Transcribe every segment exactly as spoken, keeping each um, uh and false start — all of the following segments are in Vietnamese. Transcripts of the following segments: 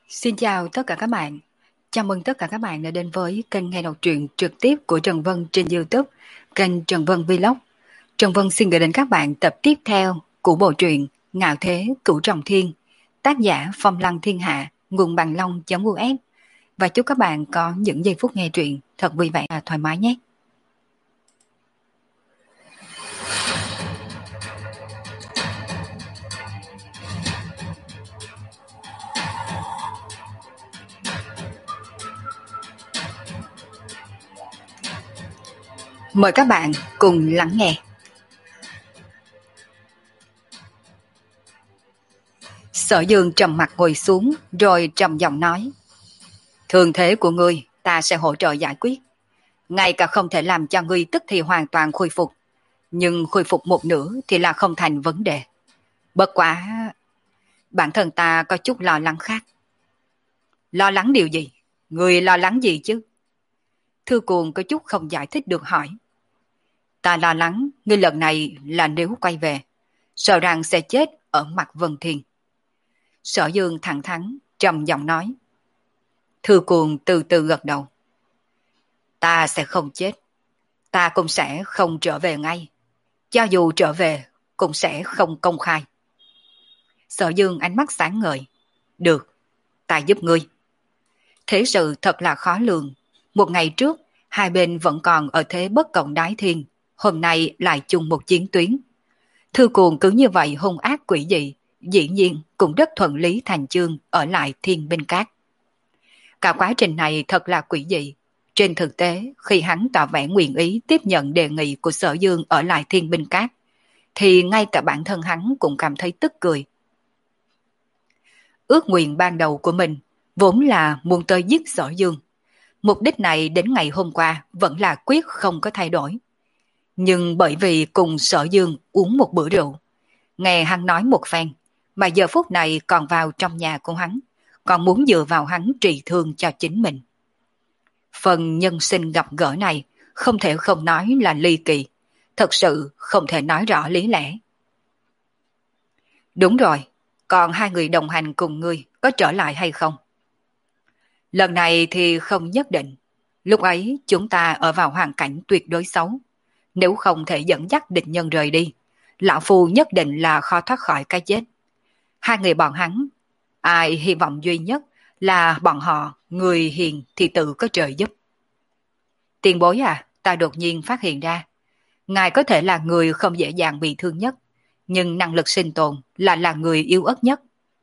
Xin chào tất cả các bạn. Chào mừng tất cả các bạn đã đến với kênh nghe đọc truyện trực tiếp của Trần Vân trên YouTube, kênh Trần Vân Vlog. Trần Vân xin gửi đến các bạn tập tiếp theo của bộ truyện Ngạo Thế Cửu Trọng Thiên, tác giả Phong Lăng Thiên Hạ, nguồn bằng long.us. Và chúc các bạn có những giây phút nghe truyện thật vui vẻ và thoải mái nhé. Mời các bạn cùng lắng nghe. Sở Dương trầm mặt ngồi xuống rồi trầm giọng nói: Thương thế của ngươi ta sẽ hỗ trợ giải quyết. Ngay cả không thể làm cho ngươi tức thì hoàn toàn khôi phục, nhưng khôi phục một nửa thì là không thành vấn đề. Bất quá bản thân ta có chút lo lắng khác. Lo lắng điều gì? Ngươi lo lắng gì chứ? Thư Cuồng có chút không giải thích được hỏi. Ta lo lắng ngươi lần này là nếu quay về, sợ rằng sẽ chết ở mặt Vân Thiên. Sở Dương thẳng thắn trầm giọng nói. Thư Cuồng từ từ gật đầu. Ta sẽ không chết. Ta cũng sẽ không trở về ngay. Cho dù trở về cũng sẽ không công khai. Sở Dương ánh mắt sáng ngời. Được, ta giúp ngươi. Thế sự thật là khó lường. Một ngày trước hai bên vẫn còn ở thế bất cộng đái thiên, hôm nay lại chung một chiến tuyến. Thư Cuồng cứ như vậy hung ác quỷ dị, dĩ nhiên cũng rất thuận lý thành chương ở lại Thiên Binh Cát. Cả quá trình này thật là quỷ dị. Trên thực tế, khi hắn tỏ vẻ nguyện ý tiếp nhận đề nghị của Sở Dương ở lại Thiên Binh Cát, thì ngay cả bản thân hắn cũng cảm thấy tức cười. Ước nguyện ban đầu của mình vốn là muốn tới giết Sở Dương. Mục đích này đến ngày hôm qua vẫn là quyết không có thay đổi. Nhưng bởi vì cùng Sở Dương uống một bữa rượu, nghe hắn nói một phen, mà giờ phút này còn vào trong nhà của hắn, còn muốn dựa vào hắn trị thương cho chính mình. Phần nhân sinh gặp gỡ này không thể không nói là ly kỳ, thật sự không thể nói rõ lý lẽ. Đúng rồi, còn hai người đồng hành cùng ngươi có trở lại hay không? Lần này thì không nhất định. Lúc ấy chúng ta ở vào hoàn cảnh tuyệt đối xấu. Nếu không thể dẫn dắt địch nhân rời đi, lão phu nhất định là khó thoát khỏi cái chết. Hai người bọn hắn, ai hy vọng duy nhất là bọn họ, người hiền thì tự có trời giúp. Tiền bối à, ta đột nhiên phát hiện ra, ngài có thể là người không dễ dàng bị thương nhất, nhưng năng lực sinh tồn là là người yếu ớt nhất.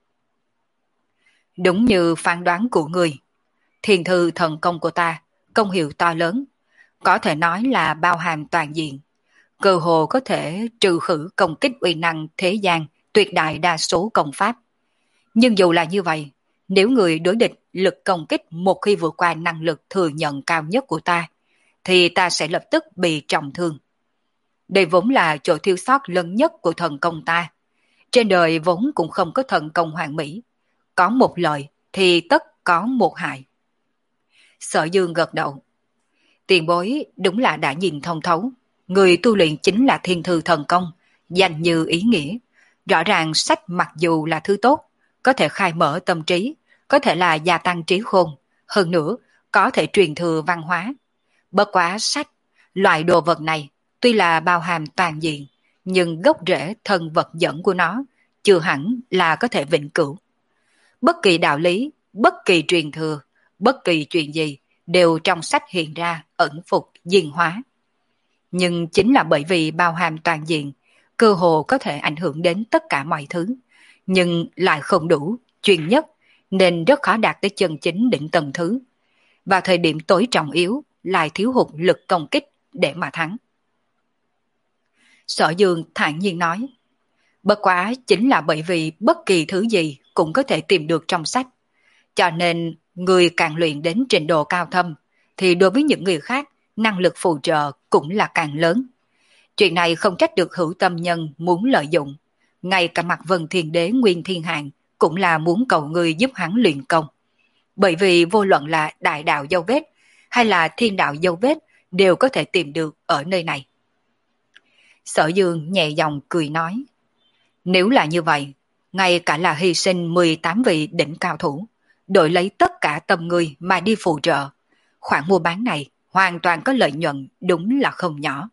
Đúng như phán đoán của người, thiền thư thần công của ta, công hiệu to lớn, có thể nói là bao hàm toàn diện, cơ hồ có thể trừ khử công kích uy năng thế gian tuyệt đại đa số công pháp. Nhưng dù là như vậy, nếu người đối địch lực công kích một khi vượt qua năng lực thừa nhận cao nhất của ta, thì ta sẽ lập tức bị trọng thương. Đây vốn là chỗ thiếu sót lớn nhất của thần công ta. Trên đời vốn cũng không có thần công hoàn mỹ. Có một lợi thì tất có một hại. Sở Dương gật đầu. Tiền bối đúng là đã nhìn thông thấu. Người tu luyện chính là thiên thư thần công, danh như ý nghĩa. Rõ ràng sách mặc dù là thứ tốt, có thể khai mở tâm trí, có thể là gia tăng trí khôn, hơn nữa có thể truyền thừa văn hóa. Bất quá sách, loại đồ vật này tuy là bao hàm toàn diện, nhưng gốc rễ thân vật dẫn của nó chưa hẳn là có thể vĩnh cửu. Bất kỳ đạo lý, bất kỳ truyền thừa, bất kỳ chuyện gì đều trong sách hiện ra ẩn phục diên hóa. Nhưng chính là bởi vì bao hàm toàn diện, cơ hồ có thể ảnh hưởng đến tất cả mọi thứ, nhưng lại không đủ, chuyên nhất, nên rất khó đạt tới chân chính đỉnh tầng thứ. Vào thời điểm tối trọng yếu, lại thiếu hụt lực công kích để mà thắng. Sở Dương thản nhiên nói, bất quá chính là bởi vì bất kỳ thứ gì cũng có thể tìm được trong sách. Cho nên, người càng luyện đến trình độ cao thâm, thì đối với những người khác, năng lực phù trợ cũng là càng lớn. Chuyện này không trách được hữu tâm nhân muốn lợi dụng. Ngay cả mặt Vân Thiên Đế Nguyên Thiên Hạng cũng là muốn cầu người giúp hắn luyện công. Bởi vì vô luận là đại đạo dấu vết hay là thiên đạo dấu vết đều có thể tìm được ở nơi này. Sở Dương nhẹ giọng cười nói, nếu là như vậy, ngay cả là hy sinh mười tám vị đỉnh cao thủ, đổi lấy tất cả tâm người mà đi phù trợ. Khoản mua bán này hoàn toàn có lợi nhuận, đúng là không nhỏ.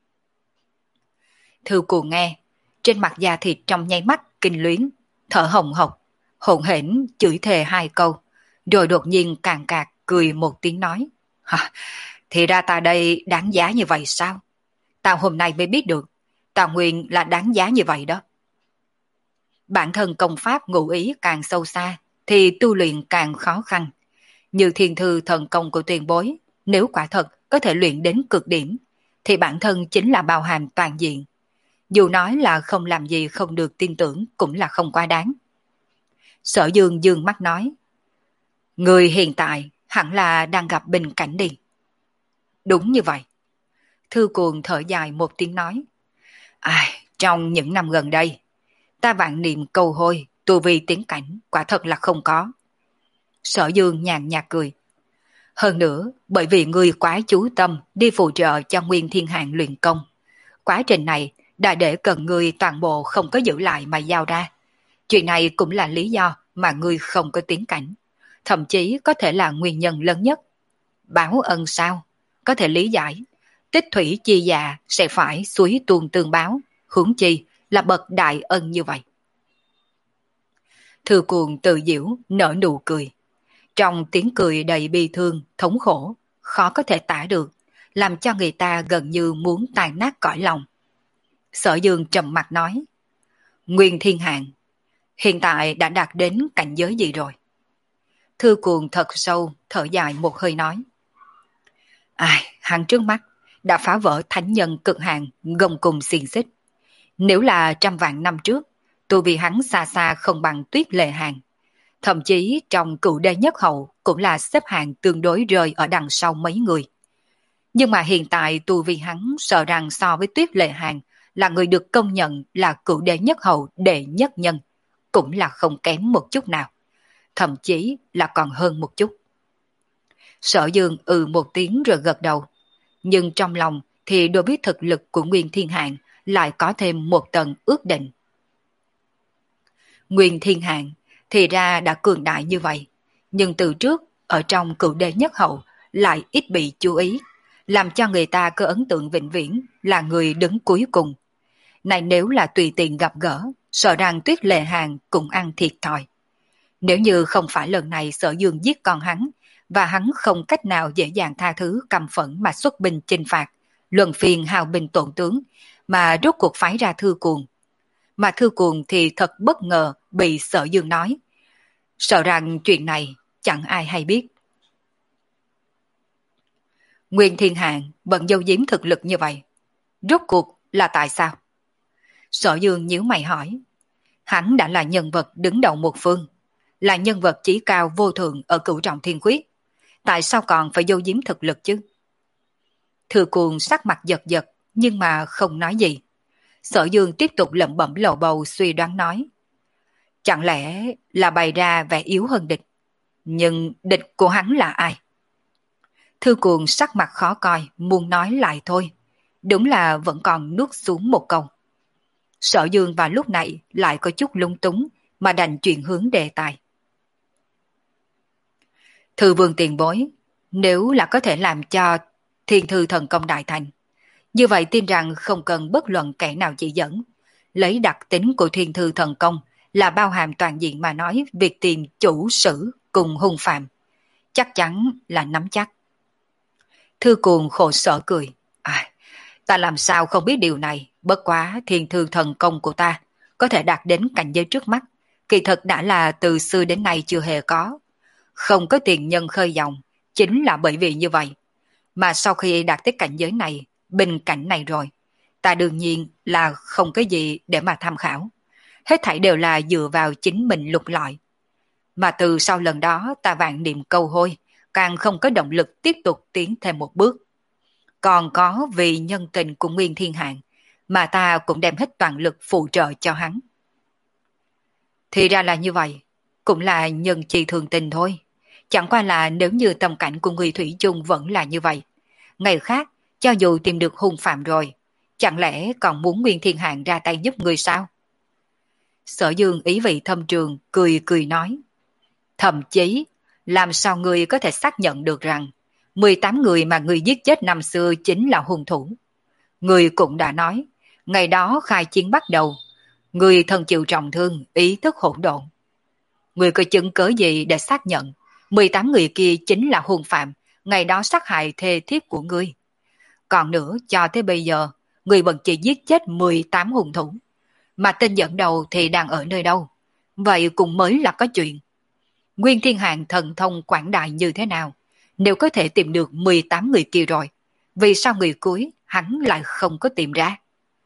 Thư Cuồng nghe, trên mặt da thịt trong nháy mắt kinh luyến, thở hồng hộc, hỗn hển chửi thề hai câu, rồi đột nhiên càng cạc cười một tiếng nói: Hả, thì ra ta đây đáng giá như vậy sao? Tao hôm nay mới biết được, tao nguyên là đáng giá như vậy đó. Bản thân công pháp ngụ ý càng sâu xa, thì tu luyện càng khó khăn. Như thiên thư thần công của tiền bối, nếu quả thật có thể luyện đến cực điểm, thì bản thân chính là bao hàm toàn diện. Dù nói là không làm gì không được tin tưởng cũng là không quá đáng. Sở Dương dương mắt nói: Người hiện tại hẳn là đang gặp bình cảnh đi. Đúng như vậy. Thư Cuồng thở dài một tiếng nói: Ai, trong những năm gần đây, ta vạn niệm cầu hôi, tu vi tiến cảnh quả thật là không có. Sở Dương nhàn nhạt cười: Hơn nữa, bởi vì ngươi quá chú tâm đi phụ trợ cho Nguyên Thiên Hạng luyện công, quá trình này đã để cần ngươi toàn bộ không có giữ lại mà giao ra. Chuyện này cũng là lý do mà ngươi không có tiến cảnh, thậm chí có thể là nguyên nhân lớn nhất. Báo ân sao? Có thể lý giải. Tích thủy chi dạ sẽ phải suối tuôn tương báo, huống chi là bậc đại ân như vậy. Thư Cuồng tự giễu nở nụ cười. Trong tiếng cười đầy bi thương, thống khổ, khó có thể tả được, làm cho người ta gần như muốn tan nát cõi lòng. Sở Dương trầm mặt nói: Nguyên Thiên Hạng, hiện tại đã đạt đến cảnh giới gì rồi? Thư Cuồng thật sâu, thở dài một hơi nói: Ai, hắn trước mắt đã phá vỡ thánh nhân cực hạn gông cùng xiềng xích. Nếu là trăm vạn năm trước, tu vi hắn xa xa không bằng Tuyết Lệ Hàn. Thậm chí trong cựu đế nhất hậu cũng là xếp hạng tương đối rơi ở đằng sau mấy người. Nhưng mà hiện tại tu vi hắn sợ rằng so với Tuyết Lệ Hàn là người được công nhận là cựu đế nhất hậu đệ nhất nhân, cũng là không kém một chút nào. Thậm chí là còn hơn một chút. Sở Dương ừ một tiếng rồi gật đầu. Nhưng trong lòng thì đối với thực lực của Nguyên Thiên Hạng lại có thêm một tầng ước định. Nguyên Thiên Hạng thì ra đã cường đại như vậy, nhưng từ trước ở trong cựu đế nhất hậu lại ít bị chú ý, làm cho người ta có ấn tượng vĩnh viễn là người đứng cuối cùng. Này nếu là tùy tiện gặp gỡ, sợ rằng Tuyết Lệ Hàn cũng ăn thiệt thòi. Nếu như không phải lần này Sở Dương giết con hắn, và hắn không cách nào dễ dàng tha thứ căm phẫn mà xuất binh chinh phạt, luân phiên hào binh tổn tướng, mà rốt cuộc phái ra Thư Cuồng. Mà Thư Cuồng thì thật bất ngờ bị Sở Dương nói, sợ rằng chuyện này chẳng ai hay biết. Nguyên Thiên Hạng bận giấu giếm thực lực như vậy, rốt cuộc là tại sao? Sở Dương nhíu mày hỏi. Hắn đã là nhân vật đứng đầu một phương, là nhân vật chí cao vô thượng ở Cửu Trọng Thiên Quyết, tại sao còn phải giấu giếm thực lực chứ? Thư Cuồng sắc mặt giật giật nhưng mà không nói gì. Sở Dương tiếp tục lẩm bẩm lầu bầu suy đoán nói, chẳng lẽ là bày ra vẻ yếu hơn địch? Nhưng địch của hắn là ai? Thư Cuồng sắc mặt khó coi, muốn nói lại thôi, đúng là vẫn còn nuốt xuống một câu. Sở Dương vào lúc này lại có chút lung túng mà đành chuyển hướng đề tài. Thư Vương tiền bối, nếu là có thể làm cho Thiên Thư Thần Công đại thành, như vậy tin rằng không cần bất luận kẻ nào chỉ dẫn, lấy đặc tính của Thiên Thư Thần Công là bao hàm toàn diện mà nói việc tìm chủ sử cùng hung phạm, chắc chắn là nắm chắc. Thư Cuồng khổ sở cười, à, ta làm sao không biết điều này, bất quá Thiên Thư Thần Công của ta có thể đạt đến cảnh giới trước mắt, kỳ thực đã là từ xưa đến nay chưa hề có. Không có tiền nhân khơi dòng, chính là bởi vì như vậy. Mà sau khi đạt tới cảnh giới này, bình cảnh này rồi, ta đương nhiên là không có gì để mà tham khảo. Hết thảy đều là dựa vào chính mình lục lọi. Mà từ sau lần đó ta vạn niệm câu hôi, càng không có động lực tiếp tục tiến thêm một bước. Còn có vì nhân tình của Nguyên Thiên Hạng, mà ta cũng đem hết toàn lực phụ trợ cho hắn. Thì ra là như vậy, cũng là nhân chi thường tình thôi. Chẳng qua là nếu như tâm cảnh của người thủy chung vẫn là như vậy, ngày khác, cho dù tìm được hung phạm rồi, chẳng lẽ còn muốn Nguyên Thiên Hạng ra tay giúp người sao? Sở Dương ý vị thâm trường, cười cười nói. Thậm chí, làm sao người có thể xác nhận được rằng mười tám người mà người giết chết năm xưa chính là hung thủ? Người cũng đã nói, ngày đó khai chiến bắt đầu, người thân chịu trọng thương, ý thức hỗn độn. Người có chứng cớ gì để xác nhận mười tám người kia chính là hung phạm, ngày đó sát hại thê thiếp của ngươi? Còn nữa, cho tới bây giờ, người vẫn chỉ giết chết mười tám hung thủ. Mà tên dẫn đầu thì đang ở nơi đâu? Vậy cũng mới là có chuyện. Nguyên Thiên Hạng thần thông quảng đại như thế nào? Nếu có thể tìm được mười tám người kia rồi, vì sao người cuối hắn lại không có tìm ra?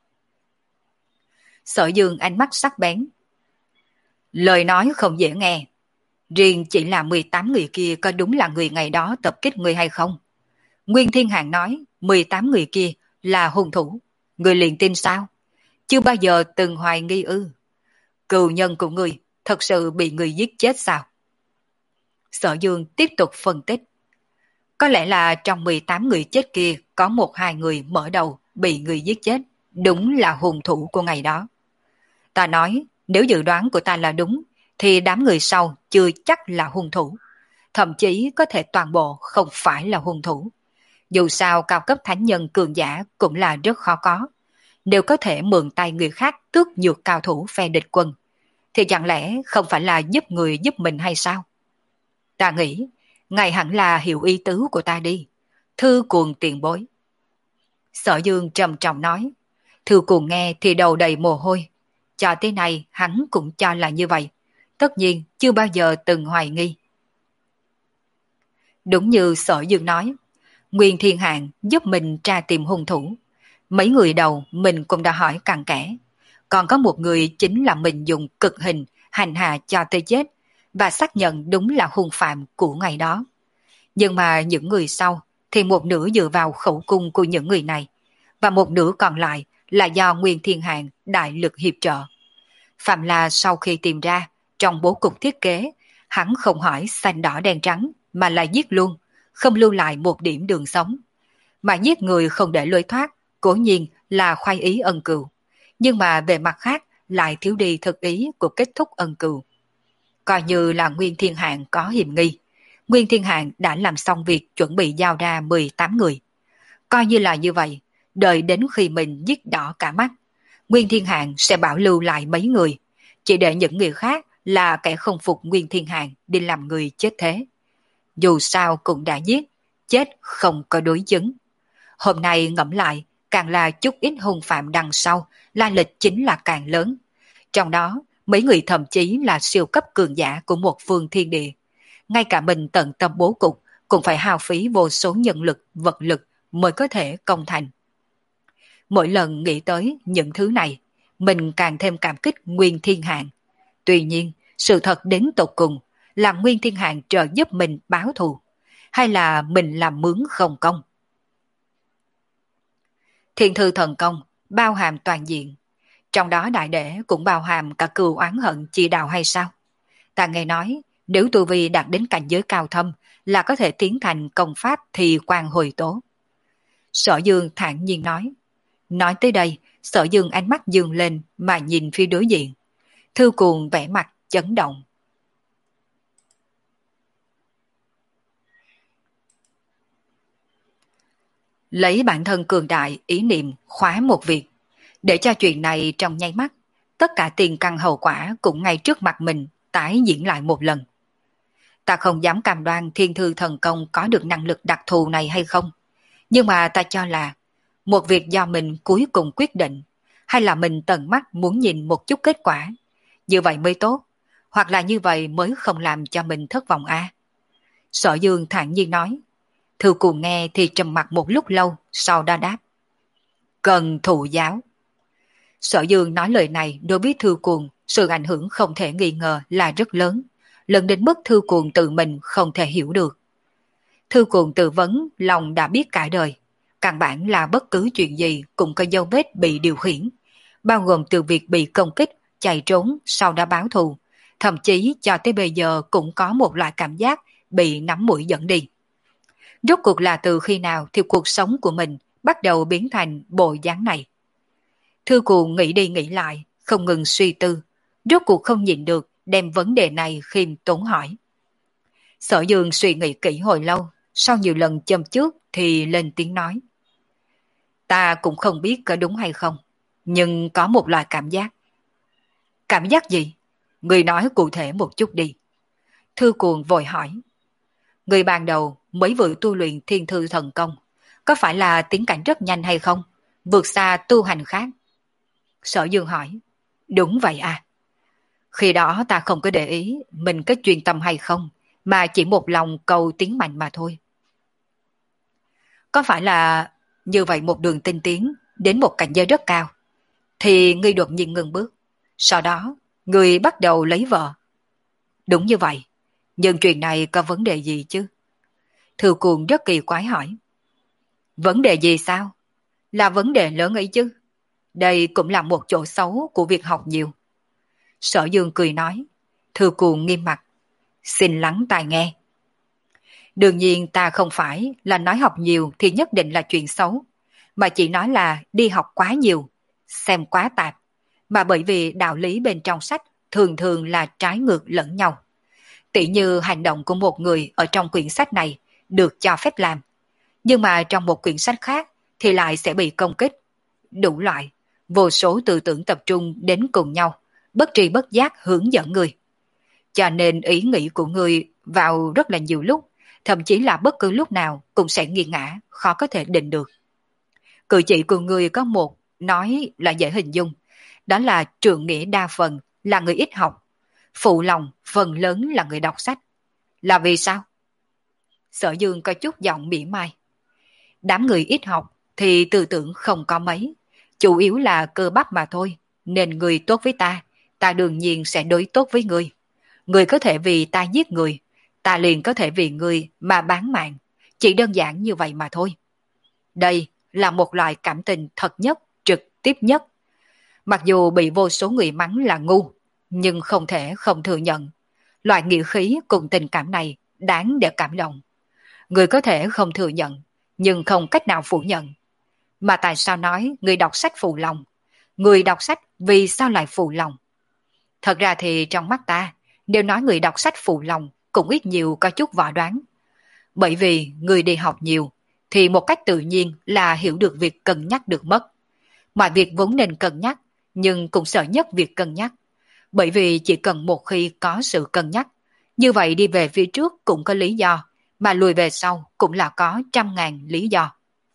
Sở Dương ánh mắt sắc bén. Lời nói không dễ nghe. Riêng chỉ là mười tám người kia có đúng là người ngày đó tập kích người hay không? Nguyên Thiên Hạng nói mười tám người kia là hung thủ. Người liền tin sao? Chưa bao giờ từng hoài nghi ư? Cừu nhân của người thật sự bị người giết chết sao? Sở Dương tiếp tục phân tích. Có lẽ là trong mười tám người chết kia có một hai người mở đầu bị người giết chết, đúng là hung thủ của ngày đó. Ta nói, nếu dự đoán của ta là đúng, thì đám người sau chưa chắc là hung thủ. Thậm chí có thể toàn bộ không phải là hung thủ. Dù sao cao cấp thánh nhân cường giả cũng là rất khó có. Nếu có thể mượn tay người khác tước nhược cao thủ phe địch quân, thì chẳng lẽ không phải là giúp người giúp mình hay sao? Ta nghĩ, ngài hẳn là hiểu ý tứ của ta đi. Thư cuồng tiền bối. Sở Dương trầm trọng nói. Thư cuồng nghe thì đầu đầy mồ hôi. Cho tới nay hắn cũng cho là như vậy. Tất nhiên chưa bao giờ từng hoài nghi. Đúng như Sở Dương nói, Nguyên Thiên Hạng giúp mình tra tìm hung thủ. Mấy người đầu mình cũng đã hỏi cặn kẽ. Còn có một người chính là mình dùng cực hình hành hạ cho tới chết và xác nhận đúng là hung phạm của ngày đó. Nhưng mà những người sau thì một nửa dựa vào khẩu cung của những người này và một nửa còn lại là do Nguyên Thiên Hạng đại lực hiệp trợ. Phạm là sau khi tìm ra trong bố cục thiết kế, hắn không hỏi xanh đỏ đen trắng mà là giết luôn, không lưu lại một điểm đường sống. Mà giết người không để lối thoát, cố nhiên là khoái ý ân cừu. Nhưng mà về mặt khác lại thiếu đi thực ý của kết thúc ân cừu. Coi như là Nguyên Thiên Hạng có hiểm nghi. Nguyên Thiên Hạng đã làm xong việc chuẩn bị giao ra mười tám người. Coi như là như vậy, đợi đến khi mình giết đỏ cả mắt, Nguyên Thiên Hạng sẽ bảo lưu lại mấy người, chỉ để những người khác là kẻ không phục Nguyên Thiên Hạng đi làm người chết thế. Dù sao cũng đã giết, chết không có đối chứng. Hôm nay ngẫm lại, càng là chút ít hung phạm đằng sau, lai lịch chính là càng lớn. Trong đó, mấy người thậm chí là siêu cấp cường giả của một phương thiên địa. Ngay cả mình tận tâm bố cục cũng phải hao phí vô số nhân lực, vật lực mới có thể công thành. Mỗi lần nghĩ tới những thứ này, mình càng thêm cảm kích Nguyên Thiên Hạng. Tuy nhiên, sự thật đến tột cùng là Nguyên Thiên Hạng trợ giúp mình báo thù, hay là mình làm mướn không công? Thiên thư thần công bao hàm toàn diện, trong đó đại để cũng bao hàm cả cừu oán hận chi đạo hay sao? Ta nghe nói, nếu tu vi đạt đến cảnh giới cao thâm là có thể tiến thành công pháp thì quan hồi tố. Sở Dương thản nhiên nói. Nói tới đây, Sở Dương ánh mắt dương lên mà nhìn phía đối diện. Thư Cuồng vẻ mặt chấn động. Lấy bản thân cường đại ý niệm khóa một việc, để cho chuyện này trong nháy mắt, tất cả tiền căn hậu quả cũng ngay trước mặt mình tái diễn lại một lần. Ta không dám cam đoan thiên thư thần công có được năng lực đặc thù này hay không, nhưng mà ta cho là một việc do mình cuối cùng quyết định, hay là mình tận mắt muốn nhìn một chút kết quả, như vậy mới tốt, hoặc là như vậy mới không làm cho mình thất vọng a. À? Sở Dương thản nhiên nói. Thư Cuồng nghe thì trầm mặc một lúc lâu, sau đó đáp. Cần thụ giáo. Sở Dương nói lời này đối với Thư Cuồng, sự ảnh hưởng không thể nghi ngờ là rất lớn, lớn đến mức Thư Cuồng tự mình không thể hiểu được. Thư Cuồng tự vấn lòng đã biết cả đời, căn bản là bất cứ chuyện gì cũng có dấu vết bị điều khiển, bao gồm từ việc bị công kích, chạy trốn, sau đó báo thù, thậm chí cho tới bây giờ cũng có một loại cảm giác bị nắm mũi dẫn đi. Rốt cuộc là từ khi nào thì cuộc sống của mình bắt đầu biến thành bộ dáng này? Thư Cuồng nghĩ đi nghĩ lại, không ngừng suy tư, rốt cuộc không nhịn được đem vấn đề này khiêm tốn hỏi. Sở Dương suy nghĩ kỹ hồi lâu, sau nhiều lần châm chước thì lên tiếng nói. Ta cũng không biết có đúng hay không, nhưng có một loại cảm giác. Cảm giác gì? Người nói cụ thể một chút đi. Thư Cuồng vội hỏi. Người ban đầu mới vừa tu luyện thiên thư thần công, có phải là tiến cảnh rất nhanh hay không? Vượt xa tu hành khác. Sở Dương hỏi. Đúng vậy à. Khi đó ta không có để ý mình có chuyên tâm hay không, mà chỉ một lòng cầu tiến mạnh mà thôi. Có phải là như vậy một đường tinh tiến đến một cảnh giới rất cao, thì ngươi đột nhiên ngừng bước, sau đó ngươi bắt đầu lấy vợ. Đúng như vậy, nhưng chuyện này có vấn đề gì chứ? Thư Cuồng rất kỳ quái hỏi. Vấn đề gì sao? Là vấn đề lớn ấy chứ. Đây cũng là một chỗ xấu của việc học nhiều. Sở Dương cười nói. Thư Cuồng nghiêm mặt. Xin lắng tai nghe. Đương nhiên ta không phải là nói học nhiều thì nhất định là chuyện xấu, mà chỉ nói là đi học quá nhiều, xem quá tạp, mà bởi vì đạo lý bên trong sách thường thường là trái ngược lẫn nhau. Tỉ như hành động của một người ở trong quyển sách này được cho phép làm, nhưng mà trong một quyển sách khác thì lại sẽ bị công kích. Đủ loại, vô số tư tưởng tập trung đến cùng nhau, bất tri bất giác hướng dẫn người. Cho nên ý nghĩ của người vào rất là nhiều lúc, thậm chí là bất cứ lúc nào cũng sẽ nghiêng ngã, khó có thể định được. Cử chỉ của người có một nói là dễ hình dung, đó là trượng nghĩa đa phần là người ít học, phụ lòng phần lớn là người đọc sách. Là vì sao? Sở Dương có chút giọng mỉa mai. Đám người ít học thì tư tưởng không có mấy, chủ yếu là cơ bắp mà thôi, nên người tốt với ta, ta đương nhiên sẽ đối tốt với người. Người có thể vì ta giết người, ta liền có thể vì người mà bán mạng, chỉ đơn giản như vậy mà thôi. Đây là một loại cảm tình thật nhất, trực tiếp nhất. Mặc dù bị vô số người mắng là ngu, nhưng không thể không thừa nhận. Loại nghĩa khí cùng tình cảm này đáng để cảm động. Người có thể không thừa nhận, nhưng không cách nào phủ nhận. Mà tại sao nói người đọc sách phụ lòng? Người đọc sách vì sao lại phụ lòng? Thật ra thì trong mắt ta, nếu nói người đọc sách phụ lòng cũng ít nhiều có chút võ đoán. Bởi vì người đi học nhiều, thì một cách tự nhiên là hiểu được việc cân nhắc được mất. Mọi việc vốn nên cân nhắc, nhưng cũng sợ nhất việc cân nhắc. Bởi vì chỉ cần một khi có sự cân nhắc, như vậy đi về phía trước cũng có lý do, mà lùi về sau cũng là có trăm ngàn lý do.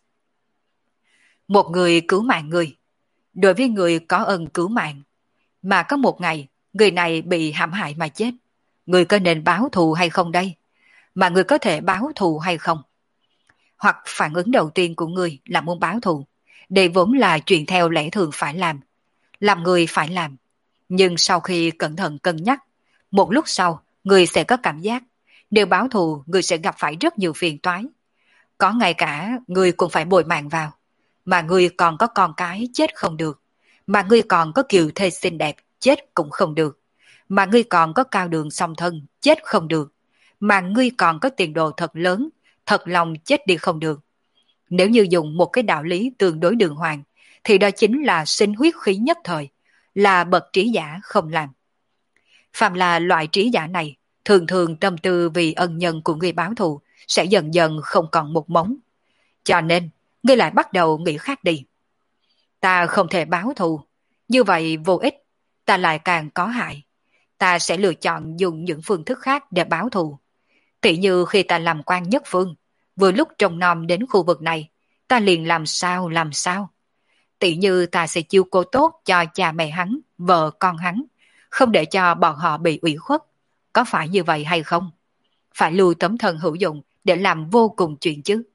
Một người cứu mạng người, đối với người có ơn cứu mạng, mà có một ngày người này bị hãm hại mà chết, người có nên báo thù hay không đây? Mà người có thể báo thù hay không? Hoặc phản ứng đầu tiên của người là muốn báo thù, đây vốn là chuyện theo lẽ thường phải làm, làm người phải làm. Nhưng sau khi cẩn thận cân nhắc, một lúc sau người sẽ có cảm giác, nếu báo thù người sẽ gặp phải rất nhiều phiền toái. Có ngay cả người cũng phải bồi mạng vào, mà người còn có con cái chết không được, mà ngươi còn có kiều thê xinh đẹp chết cũng không được, mà ngươi còn có cao đường song thân chết không được, mà ngươi còn có tiền đồ thật lớn, thật lòng chết đi không được. Nếu như dùng một cái đạo lý tương đối đường hoàng, thì đó chính là sinh huyết khí nhất thời, là bậc trí giả không làm. Phạm là loại trí giả này, thường thường tâm tư vì ân nhân của người báo thù sẽ dần dần không còn một mống. Cho nên, ngươi lại bắt đầu nghĩ khác đi. Ta không thể báo thù, như vậy vô ích, ta lại càng có hại. Ta sẽ lựa chọn dùng những phương thức khác để báo thù. Tỷ như khi ta làm quan nhất phương, vừa lúc trông nom đến khu vực này, ta liền làm sao làm sao. Tỷ như ta sẽ chiêu cố tốt cho cha mẹ hắn, vợ con hắn, không để cho bọn họ bị ủy khuất. Có phải như vậy hay không? Phải lưu tấm thân hữu dụng để làm vô cùng chuyện chứ.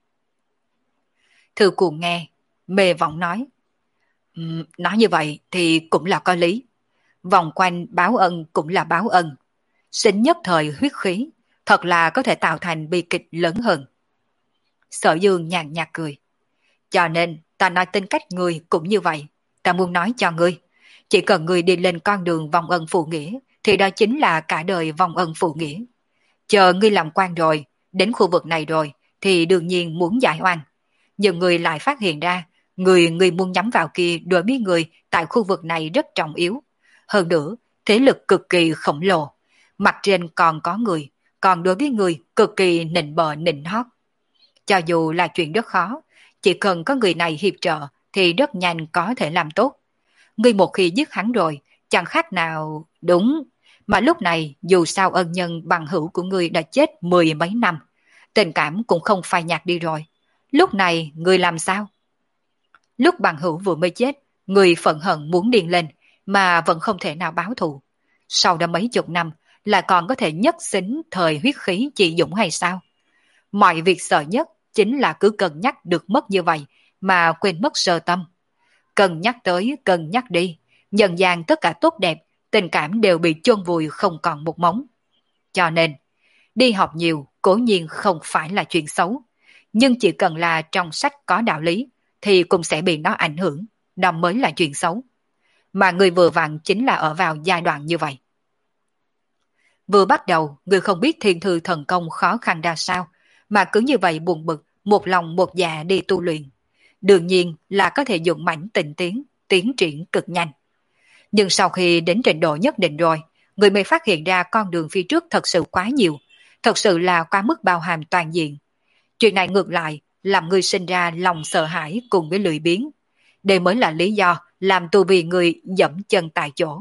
Thư Cuồng nghe, mê vọng nói. Um, nói như vậy thì cũng là có lý. Vòng quanh báo ân cũng là báo ân. Sinh nhất thời huyết khí, thật là có thể tạo thành bi kịch lớn hơn. Sở Dương nhàn nhạt cười. Cho nên ta nói tính cách người cũng như vậy. Ta muốn nói cho ngươi, chỉ cần ngươi đi lên con đường vong ân phụ nghĩa, thì đó chính là cả đời vong ân phụ nghĩa. Chờ ngươi làm quan rồi, đến khu vực này rồi, thì đương nhiên muốn giải oan. Nhưng người lại phát hiện ra, người người muốn nhắm vào kia đối với người tại khu vực này rất trọng yếu. Hơn nữa, thế lực cực kỳ khổng lồ. Mặt trên còn có người, còn đối với người cực kỳ nịnh bợ nịnh hót. Cho dù là chuyện rất khó, chỉ cần có người này hiệp trợ thì rất nhanh có thể làm tốt. Ngươi một khi giết hắn rồi, chẳng khác nào đúng. Mà lúc này dù sao ân nhân bằng hữu của ngươi đã chết mười mấy năm, tình cảm cũng không phai nhạt đi rồi. Lúc này ngươi làm sao? Lúc bằng hữu vừa mới chết, ngươi phẫn hận muốn điên lên, mà vẫn không thể nào báo thù. Sau đó mấy chục năm, là còn có thể nhất xính thời huyết khí chị dũng hay sao? Mọi việc sợ nhất chính là cứ cân nhắc được mất như vậy mà quên mất sơ tâm. Cân nhắc tới, cân nhắc đi, dần dàng tất cả tốt đẹp, tình cảm đều bị chôn vùi không còn một mống. Cho nên, đi học nhiều cố nhiên không phải là chuyện xấu, nhưng chỉ cần là trong sách có đạo lý thì cũng sẽ bị nó ảnh hưởng, đó mới là chuyện xấu. Mà người vừa vặn chính là ở vào giai đoạn như vậy. Vừa bắt đầu, người không biết thiên thư thần công khó khăn ra sao, mà cứ như vậy buồn bực, một lòng một dạ đi tu luyện. Đương nhiên là có thể dùng mảnh tịnh tiến, tiến triển cực nhanh. Nhưng sau khi đến trình độ nhất định rồi, người mới phát hiện ra con đường phía trước thật sự quá nhiều, thật sự là quá mức bao hàm toàn diện. Chuyện này ngược lại, làm người sinh ra lòng sợ hãi cùng với lười biếng. Đây mới là lý do làm tu vì người dẫm chân tại chỗ.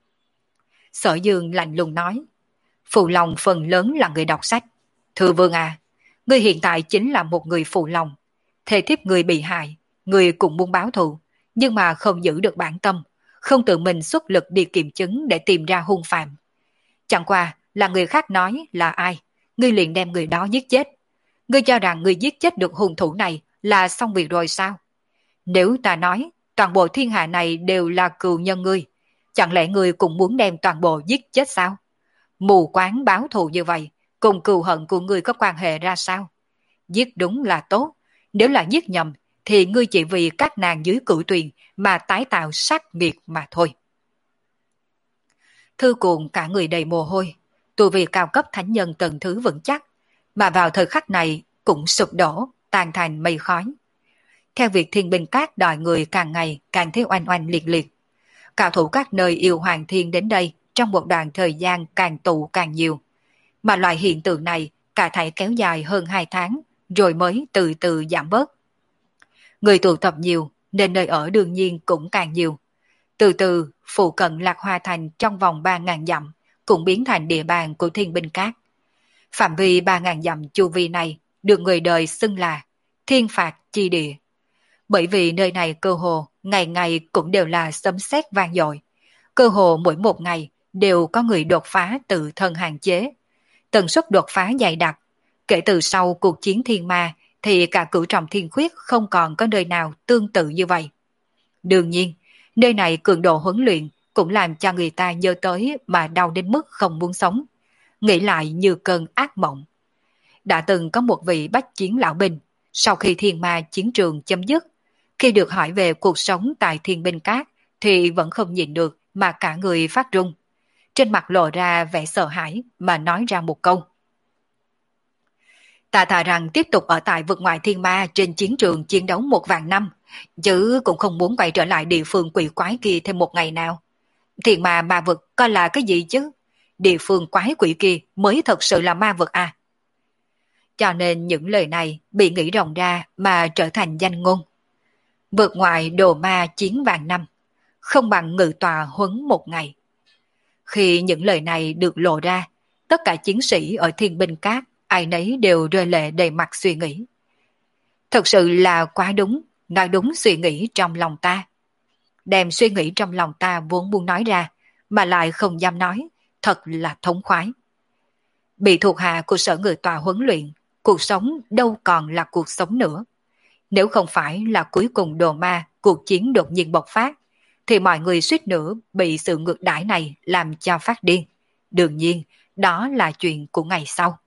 Sở Dương lạnh lùng nói, phụ lòng phần lớn là người đọc sách. Thưa vương à, người hiện tại chính là một người phụ lòng. Thề thiếp người bị hại, người cũng muốn báo thù, nhưng mà không giữ được bản tâm, không tự mình xuất lực đi kiểm chứng để tìm ra hung phạm. Chẳng qua là người khác nói là ai, ngươi liền đem người đó giết chết. Ngươi cho rằng ngươi giết chết được hung thủ này là xong việc rồi sao? Nếu ta nói toàn bộ thiên hạ này đều là cừu nhân ngươi, chẳng lẽ ngươi cũng muốn đem toàn bộ giết chết sao? Mù quáng báo thù như vậy, cùng cừu hận của ngươi có quan hệ ra sao? Giết đúng là tốt, nếu là giết nhầm thì ngươi chỉ vì các nàng dưới cửu tuyền mà tái tạo sát nghiệt mà thôi. Thư cuồng cả người đầy mồ hôi, tu vi cao cấp thánh nhân tầng thứ vững chắc, mà vào thời khắc này cũng sụp đổ, tan thành mây khói. Theo việc thiên binh các đòi người càng ngày càng thấy oanh oanh liệt liệt. Cao thủ các nơi yêu hoàng thiên đến đây trong một đoạn thời gian càng tụ càng nhiều. Mà loại hiện tượng này cả thảy kéo dài hơn hai tháng rồi mới từ từ giảm bớt. Người tụ tập nhiều nên nơi ở đương nhiên cũng càng nhiều. Từ từ, phụ cận Lạc Hoa Thành trong vòng ba ngàn dặm cũng biến thành địa bàn của thiên binh các. Phạm vi ba ngàn dặm chu vi này được người đời xưng là thiên phạt chi địa. Bởi vì nơi này cơ hồ ngày ngày cũng đều là sấm sét vang dội. Cơ hồ mỗi một ngày đều có người đột phá tự thân hạn chế. Tần suất đột phá dày đặc. Kể từ sau cuộc chiến thiên ma thì cả cửu trọng thiên khuyết không còn có nơi nào tương tự như vậy. Đương nhiên, nơi này cường độ huấn luyện cũng làm cho người ta nhớ tới mà đau đến mức không muốn sống. Nghĩ lại như cơn ác mộng. Đã từng có một vị bách chiến lão binh, sau khi thiên ma chiến trường chấm dứt, khi được hỏi về cuộc sống tại thiên binh các thì vẫn không nhìn được mà cả người phát run. Trên mặt lộ ra vẻ sợ hãi mà nói ra một câu. Ta thà rằng tiếp tục ở tại vực ngoại thiên ma trên chiến trường chiến đấu một vạn năm, chứ cũng không muốn quay trở lại địa phương quỷ quái kia thêm một ngày nào. Thiên ma ma vực coi là cái gì chứ? Địa phương quái quỷ kia mới thật sự là ma vực à? Cho nên những lời này bị nghĩ rộng ra mà trở thành danh ngôn. Vượt ngoài đồ ma chiến vạn năm, không bằng ngự tòa huấn một ngày. Khi những lời này được lộ ra, tất cả chiến sĩ ở thiên binh các ai nấy đều rơi lệ đầy mặt suy nghĩ. Thật sự là quá đúng, nói đúng suy nghĩ trong lòng ta. Đem suy nghĩ trong lòng ta vốn muốn nói ra, mà lại không dám nói, thật là thống khoái. Bị thuộc hạ của sở ngự tòa huấn luyện, cuộc sống đâu còn là cuộc sống nữa. Nếu không phải là cuối cùng đồ ma, cuộc chiến đột nhiên bộc phát, thì mọi người suýt nữa bị sự ngược đãi này làm cho phát điên. Đương nhiên, đó là chuyện của ngày sau.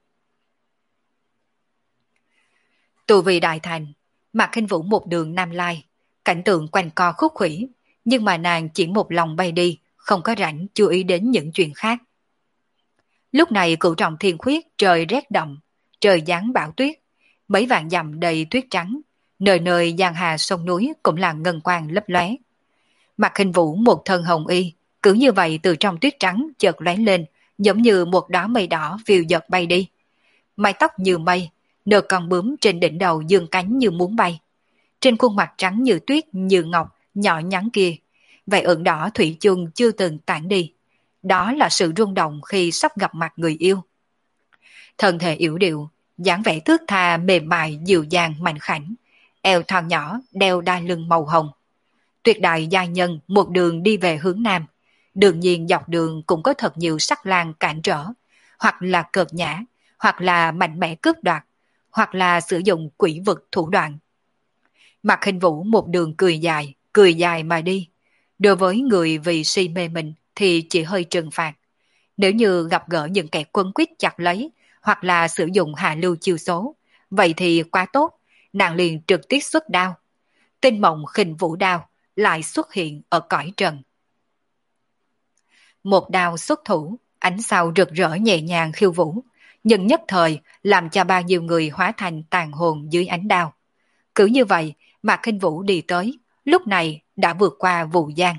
Tù vì đại thành, Mạc Khinh Vũ một đường Nam Lai, cảnh tượng quanh co khúc khủy, nhưng mà nàng chỉ một lòng bay đi, không có rảnh chú ý đến những chuyện khác. Lúc này cửu trọng thiên khuyết trời rét đậm, trời giáng bão tuyết, mấy vạn dặm đầy tuyết trắng, nơi nơi giang hà sông núi cũng là ngân quang lấp lóe. Mạc Khinh Vũ một thân hồng y, cứ như vậy từ trong tuyết trắng chợt lóe lên, giống như một đóa mây đỏ phiêu dật bay đi. Mái tóc như mây, nơ con bướm trên đỉnh đầu dương cánh như muốn bay. Trên khuôn mặt trắng như tuyết như ngọc, nhỏ nhắn kia, vẻ ửng đỏ thủy chung chưa từng tản đi. Đó là sự rung động khi sắp gặp mặt người yêu. Thân thể yểu điệu, dáng vẻ thước tha mềm mại dịu dàng mạnh khảnh, eo thon nhỏ đeo đai lưng màu hồng. Tuyệt đại gia nhân một đường đi về hướng nam, đương nhiên dọc đường cũng có thật nhiều sắc lang cản trở, hoặc là cợt nhã, hoặc là mạnh mẽ cướp đoạt, hoặc là sử dụng quỷ vực thủ đoạn. Mạc Khinh Vũ một đường cười dài, cười dài mà đi. Đối với người vì si mê mình thì chỉ hơi trừng phạt. Nếu như gặp gỡ những kẻ quấn quýt chặt lấy, hoặc là sử dụng hạ lưu chiêu số, vậy thì quá tốt, nàng liền trực tiếp xuất đao. Tinh mộng Khinh Vũ đao lại xuất hiện ở cõi trần. Một đao xuất thủ, ánh sao rực rỡ nhẹ nhàng khiêu vũ, nhưng nhất thời làm cho bao nhiêu người hóa thành tàn hồn dưới ánh đao. Cứ như vậy, Mạc Khinh Vũ đi tới, lúc này đã vượt qua Vũ Giang.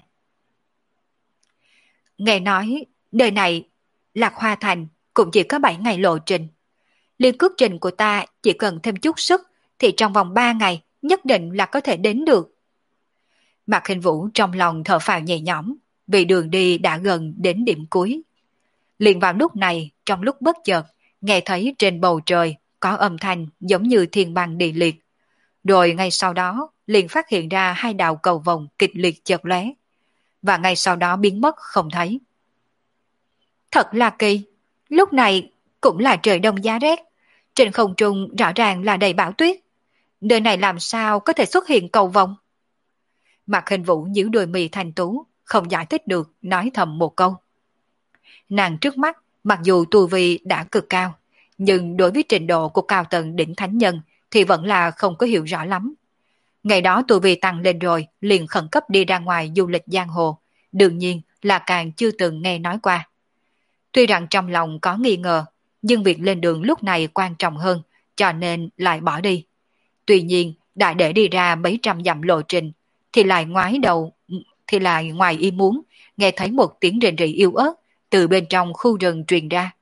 Nghe nói, đời này, Lạc Hoa Thành cũng chỉ có bảy ngày lộ trình. Liên cước trình của ta chỉ cần thêm chút sức thì trong vòng ba ngày nhất định là có thể đến được. Mạc Khinh Vũ trong lòng thở phào nhẹ nhõm, vì đường đi đã gần đến điểm cuối. Liền vào lúc này, trong lúc bất chợt, nghe thấy trên bầu trời có âm thanh giống như thiên băng địa liệt. Rồi ngay sau đó, liền phát hiện ra hai đạo cầu vồng kịch liệt chợt lóe, và ngay sau đó biến mất không thấy. Thật là kỳ, lúc này cũng là trời đông giá rét, trên không trung rõ ràng là đầy bão tuyết. Nơi này làm sao có thể xuất hiện cầu vồng? Mạc Khinh Vũ nhíu đôi mì thanh tú, không giải thích được, nói thầm một câu. Nàng trước mắt, mặc dù tu vi đã cực cao, nhưng đối với trình độ của cao tầng đỉnh thánh nhân thì vẫn là không có hiểu rõ lắm. Ngày đó tu vi tăng lên rồi, liền khẩn cấp đi ra ngoài du lịch giang hồ, đương nhiên là càng chưa từng nghe nói qua. Tuy rằng trong lòng có nghi ngờ, nhưng việc lên đường lúc này quan trọng hơn, cho nên lại bỏ đi. Tuy nhiên, đã để đi ra mấy trăm dặm lộ trình, thì lại ngoái đầu, thì lại ngoài ý muốn, nghe thấy một tiếng rền rỉ yếu ớt từ bên trong khu rừng truyền ra.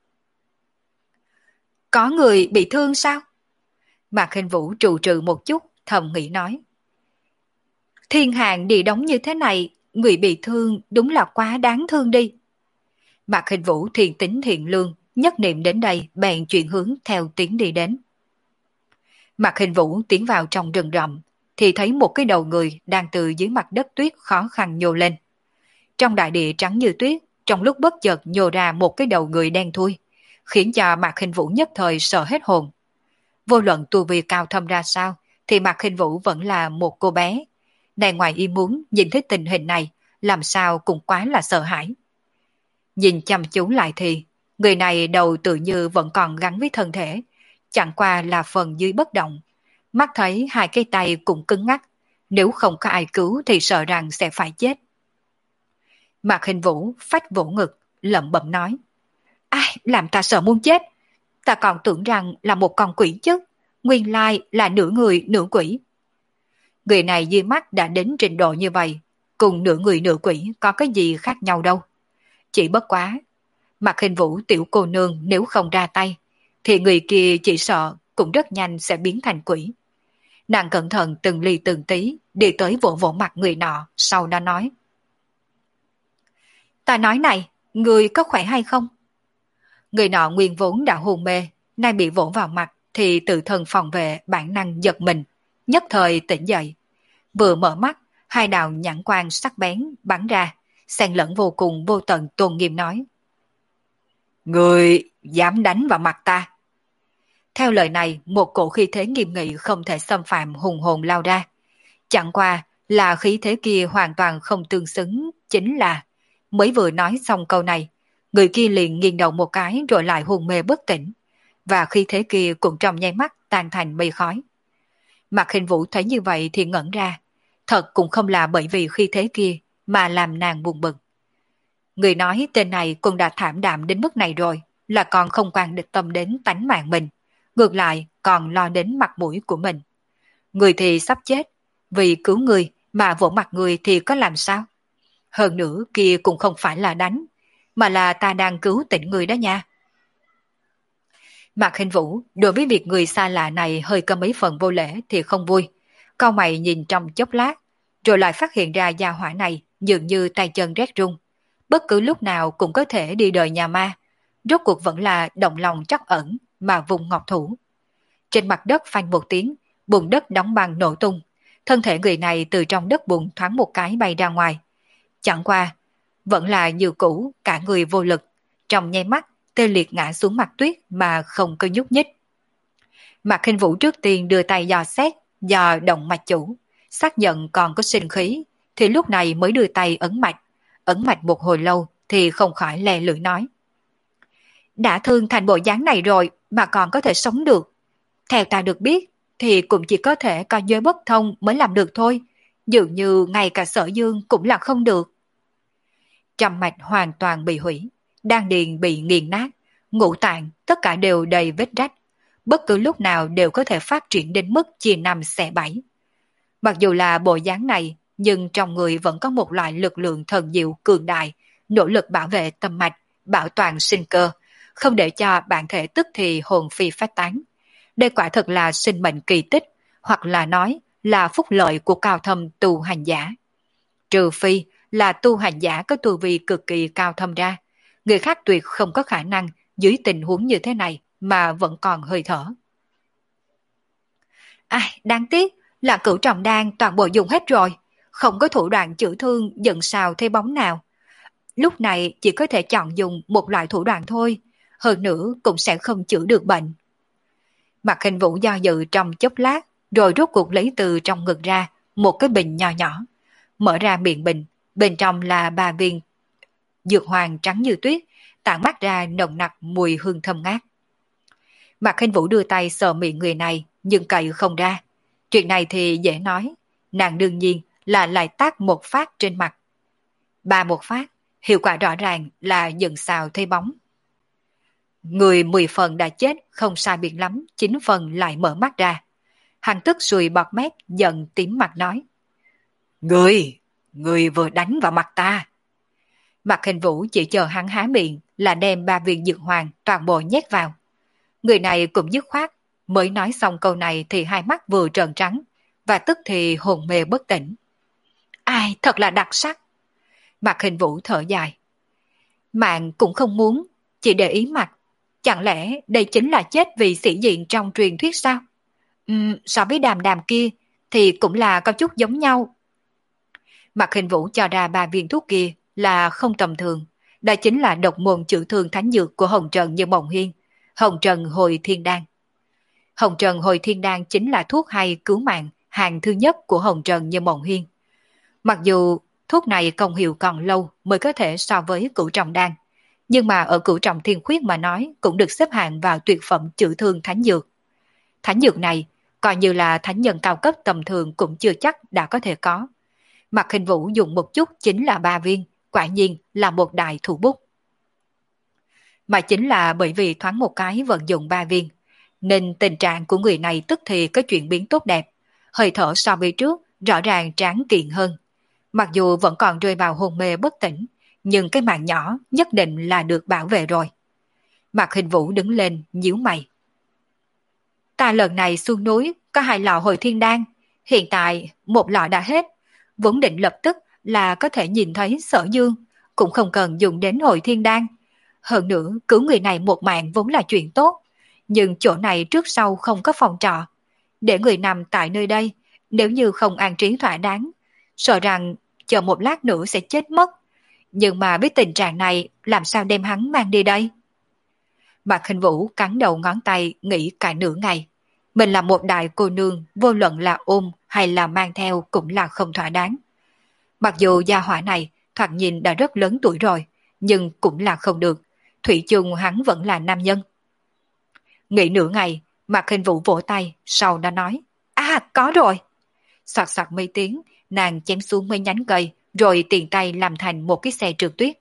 Có người bị thương sao? Mạc Khinh Vũ trù trừ một chút, thầm nghĩ nói. Thiên hàng đi đóng như thế này, người bị thương đúng là quá đáng thương đi. Mạc Khinh Vũ thiền tính thiện lương, nhất niệm đến đây bèn chuyển hướng theo tiếng đi đến. Mạc Khinh Vũ tiến vào trong rừng rậm, thì thấy một cái đầu người đang từ dưới mặt đất tuyết khó khăn nhô lên. Trong đại địa trắng như tuyết, trong lúc bất chợt nhô ra một cái đầu người đen thui, khiến cho Mạc Khinh Vũ nhất thời sợ hết hồn. Vô luận tu vi cao thâm ra sao, thì Mạc Khinh Vũ vẫn là một cô bé. Này ngoài ý muốn nhìn thấy tình hình này, làm sao cũng quá là sợ hãi. Nhìn chăm chú lại thì, người này đầu tự như vẫn còn gắn với thân thể, chẳng qua là phần dưới bất động. Mắt thấy hai cái tay cũng cứng ngắc, nếu không có ai cứu thì sợ rằng sẽ phải chết. Mạc Khinh Vũ phách vỗ ngực, lẩm bẩm nói. Ai, làm ta sợ muốn chết. Ta còn tưởng rằng là một con quỷ chứ, nguyên lai là nửa người nửa quỷ. Người này dưới mắt đã đến trình độ như vậy, cùng nửa người nửa quỷ có cái gì khác nhau đâu. Chỉ bất quá, Mạc Khinh Vũ tiểu cô nương nếu không ra tay, thì người kia chỉ sợ cũng rất nhanh sẽ biến thành quỷ. Nàng cẩn thận từng ly từng tí đi tới vỗ vỗ mặt người nọ, sau đó nói. Ta nói này, người có khỏe hay không? Người nọ nguyên vốn đã hôn mê, nay bị vỗ vào mặt thì tự thân phòng vệ bản năng giật mình, nhất thời tỉnh dậy. Vừa mở mắt, hai đạo nhãn quang sắc bén bắn ra, xen lẫn vô cùng vô tận tôn nghiêm nói. Người dám đánh vào mặt ta. Theo lời này, một cổ khí thế nghiêm nghị không thể xâm phạm hùng hồn lao ra. Chẳng qua là khí thế kia hoàn toàn không tương xứng, chính là mới vừa nói xong câu này, người kia liền nghiêng đầu một cái rồi lại hôn mê bất tỉnh, và khí thế kia cũng trong nháy mắt tan thành mây khói. Mạc Khinh Vũ thấy như vậy thì ngẩn ra, thật cũng không là bởi vì khí thế kia mà làm nàng buồn bực. Người nói tên này cũng đã thảm đạm đến mức này rồi, là còn không quan địch tâm đến tánh mạng mình, ngược lại còn lo đến mặt mũi của mình. Người thì sắp chết, vì cứu người mà vỗ mặt người thì có làm sao? Hơn nữa kia cũng không phải là đánh, mà là ta đang cứu tỉnh người đó nha. Mạc Khinh Vũ đối với việc người xa lạ này hơi có mấy phần vô lễ thì không vui. Cau mày nhìn trong chốc lát, rồi lại phát hiện ra gia hỏa này dường như tay chân rét run. Bất cứ lúc nào cũng có thể đi đời nhà ma. Rốt cuộc vẫn là động lòng trắc ẩn mà vùng ngọc thủ. Trên mặt đất phanh một tiếng, bùn đất đóng băng nổ tung. Thân thể người này từ trong đất bùn thoáng một cái bay ra ngoài. Chẳng qua, vẫn là như cũ, cả người vô lực. Trong nháy mắt, tê liệt ngã xuống mặt tuyết mà không có nhúc nhích. Mạc Khinh Vũ trước tiên đưa tay dò xét, dò động mạch chủ, xác nhận còn có sinh khí, thì lúc này mới đưa tay ấn mạch. Ấn mạch một hồi lâu thì không khỏi lè lưỡi nói. Đã thương thành bộ dáng này rồi mà còn có thể sống được. Theo ta được biết thì cũng chỉ có thể coi giới bất thông mới làm được thôi. Dường như ngay cả Sở Dương cũng là không được. Trầm mạch hoàn toàn bị hủy, đan điền bị nghiền nát, ngũ tạng tất cả đều đầy vết rách. Bất cứ lúc nào đều có thể phát triển đến mức chia năm xẻ bảy. Mặc dù là bộ dáng này, nhưng trong người vẫn có một loại lực lượng thần diệu cường đại, nỗ lực bảo vệ tâm mạch, bảo toàn sinh cơ, không để cho bản thể tức thì hồn phi phách tán. Đây quả thật là sinh mệnh kỳ tích, hoặc là nói là phúc lợi của cao thâm tu hành giả. Trừ phi là tu hành giả có tu vi cực kỳ cao thâm ra, người khác tuyệt không có khả năng dưới tình huống như thế này mà vẫn còn hơi thở. Ai, đáng tiếc là cửu trọng đan toàn bộ dùng hết rồi, không có thủ đoạn chữa thương giận sào thấy bóng nào. Lúc này chỉ có thể chọn dùng một loại thủ đoạn thôi, hơn nữa cũng sẽ không chữa được bệnh. Mạc Khinh Vũ do dự trong chốc lát, rồi rốt cuộc lấy từ trong ngực ra một cái bình nhỏ nhỏ, mở ra miệng bình, bên trong là ba viên dược hoàng trắng như tuyết, tản mát ra nồng nặc mùi hương thơm ngát. Mạc Khinh Vũ đưa tay sờ miệng người này, nhưng cậy không ra. Chuyện này thì dễ nói, nàng đương nhiên là lại tác một phát trên mặt. Ba một phát, hiệu quả rõ ràng là dần xào thấy bóng. Người mười phần đã chết, không sai biệt lắm, chín phần lại mở mắt ra. Hắn tức sùi bọt mép, giận tím mặt nói. Người, người vừa đánh vào mặt ta. Mạc Khinh Vũ chỉ chờ hắn há miệng là đem ba viên dược hoàng toàn bộ nhét vào. Người này cũng dứt khoát, mới nói xong câu này thì hai mắt vừa trợn trắng, và tức thì hồn mê bất tỉnh. Ai, thật là đặc sắc. Mạc Khinh Vũ thở dài. Mạng cũng không muốn, chỉ để ý mặt. Chẳng lẽ đây chính là chết vì sĩ diện trong truyền thuyết sao? Uhm, so với đàm đàm kia thì cũng là có chút giống nhau. Mạc Khinh Vũ cho ra ba viên thuốc kia là không tầm thường. Đó chính là độc môn chữa thương thánh dược của Hồng Trần Như Mộng Hiên, Hồng Trần Hồi Thiên Đan. Hồng Trần Hồi Thiên Đan chính là thuốc hay cứu mạng hàng thứ nhất của Hồng Trần Như Mộng Hiên. Mặc dù thuốc này công hiệu còn lâu mới có thể so với cửu trọng đan, nhưng mà ở cửu trọng thiên khuyết mà nói cũng được xếp hạng vào tuyệt phẩm chữa thương thánh dược. Thánh dược này, coi như là thánh nhân cao cấp tầm thường cũng chưa chắc đã có thể có. Mạc Khinh Vũ dùng một chút chính là ba viên, quả nhiên là một đại thủ bút. Mà chính là bởi vì thoáng một cái vận dụng ba viên, nên tình trạng của người này tức thì có chuyển biến tốt đẹp, hơi thở so với trước rõ ràng tráng kiện hơn. Mặc dù vẫn còn rơi vào hôn mê bất tỉnh, nhưng cái mạng nhỏ nhất định là được bảo vệ rồi. Mạc Khinh Vũ đứng lên nhíu mày. Ta lần này xuống núi có hai lọ hồi thiên đan, hiện tại một lọ đã hết, vốn định lập tức là có thể nhìn thấy Sở Dương, cũng không cần dùng đến hồi thiên đan. Hơn nữa cứu người này một mạng vốn là chuyện tốt, nhưng chỗ này trước sau không có phòng trọ. Để người nằm tại nơi đây, nếu như không an trí thỏa đáng, sợ rằng chờ một lát nữa sẽ chết mất. Nhưng mà với tình trạng này làm sao đem hắn mang đi đây? Mạc Khinh Vũ cắn đầu ngón tay nghĩ cả nửa ngày. Mình là một đại cô nương, vô luận là ôm hay là mang theo cũng là không thỏa đáng. Mặc dù gia hỏa này thoạt nhìn đã rất lớn tuổi rồi, nhưng cũng là không được. Thủy chung hắn vẫn là nam nhân. Nghĩ nửa ngày, Mạc Khinh Vũ vỗ tay, sau đó nói. À, có rồi. Soạt soạt mấy tiếng, nàng chém xuống mấy nhánh cây, rồi tiền tay làm thành một cái xe trượt tuyết.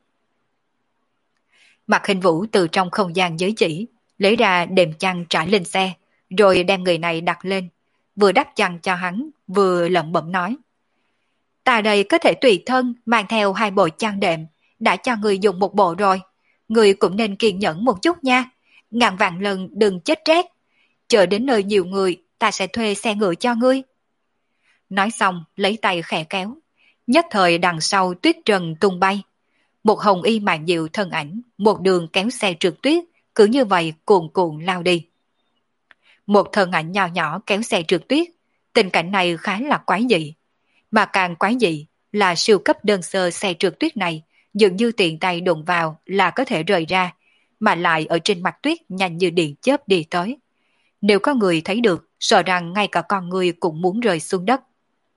Mạc Khinh Vũ từ trong không gian giới chỉ, lấy ra đệm chăn trải lên xe, rồi đem người này đặt lên, vừa đắp chăn cho hắn, vừa lẩm bẩm nói. Ta đây có thể tùy thân mang theo hai bộ chăn đệm, đã cho người dùng một bộ rồi. Người cũng nên kiên nhẫn một chút nha, ngàn vạn lần đừng chết rét. Chờ đến nơi nhiều người, ta sẽ thuê xe ngựa cho ngươi. Nói xong, lấy tay khẽ kéo. Nhất thời đằng sau tuyết trần tung bay. Một hồng y mạn diệu thân ảnh, một đường kéo xe trượt tuyết, cứ như vậy cuồn cuộn lao đi. Một thân ảnh nhỏ nhỏ kéo xe trượt tuyết, tình cảnh này khá là quái dị. Mà càng quái dị là siêu cấp đơn sơ xe trượt tuyết này, dường như tiện tay đụng vào là có thể rời ra, mà lại ở trên mặt tuyết nhanh như điện chớp đi tới. Nếu có người thấy được, sợ rằng ngay cả con người cũng muốn rơi xuống đất.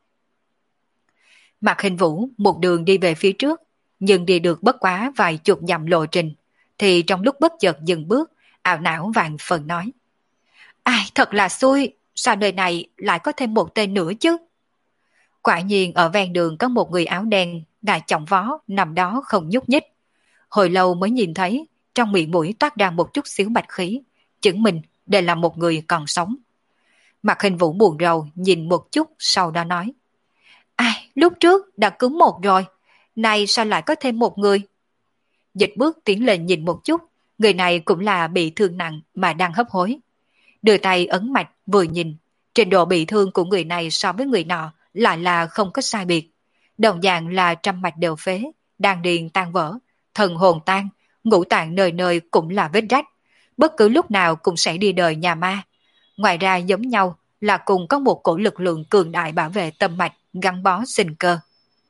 Mạc Hình Vũ một đường đi về phía trước, nhưng đi được bất quá vài chục dặm lộ trình, thì trong lúc bất chợt dừng bước, ảo não vàng phần nói. Ai, thật là xui, sao nơi này lại có thêm một tên nữa chứ? Quả nhiên ở ven đường có một người áo đen, ngài trọng vó, nằm đó không nhúc nhích. Hồi lâu mới nhìn thấy, trong miệng mũi toát ra một chút xíu bạch khí, chứng minh đây là một người còn sống. Mạc Hình Vũ buồn rầu nhìn một chút, sau đó nói. Ai, lúc trước đã cứu một rồi, nay sao lại có thêm một người? Dịch bước tiến lên nhìn một chút, người này cũng là bị thương nặng mà đang hấp hối. Đưa tay ấn mạch vừa nhìn, trình độ bị thương của người này so với người nọ lại là không có sai biệt. Đồng dạng là trăm mạch đều phế, đan điền tan vỡ, thần hồn tan, ngũ tạng nơi nơi cũng là vết rách, bất cứ lúc nào cũng sẽ đi đời nhà ma. Ngoài ra giống nhau là cùng có một cổ lực lượng cường đại bảo vệ tâm mạch, gắn bó sinh cơ.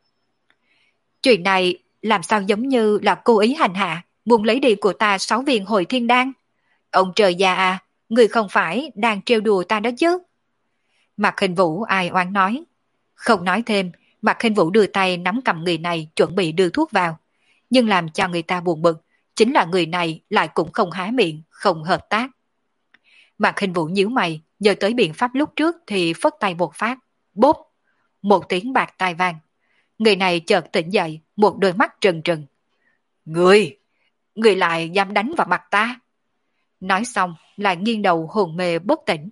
Chuyện này làm sao giống như là cố ý hành hạ, muốn lấy đi của ta sáu viên hồi thiên đan? Ông trời già à, người không phải đang trêu đùa ta đó chứ? Mạc Hình Vũ ai oán nói. Không nói thêm, Mạc Hình Vũ đưa tay nắm cầm người này chuẩn bị đưa thuốc vào. Nhưng làm cho người ta buồn bực, chính là người này lại cũng không há miệng, không hợp tác. Mạc Hình Vũ nhíu mày, nhớ tới biện pháp lúc trước thì phất tay một phát, bốp, một tiếng bạc tai vang. Người này chợt tỉnh dậy, một đôi mắt trừng trừng. Người, người lại dám đánh vào mặt ta. Nói xong lại nghiêng đầu hồn mê bất tỉnh.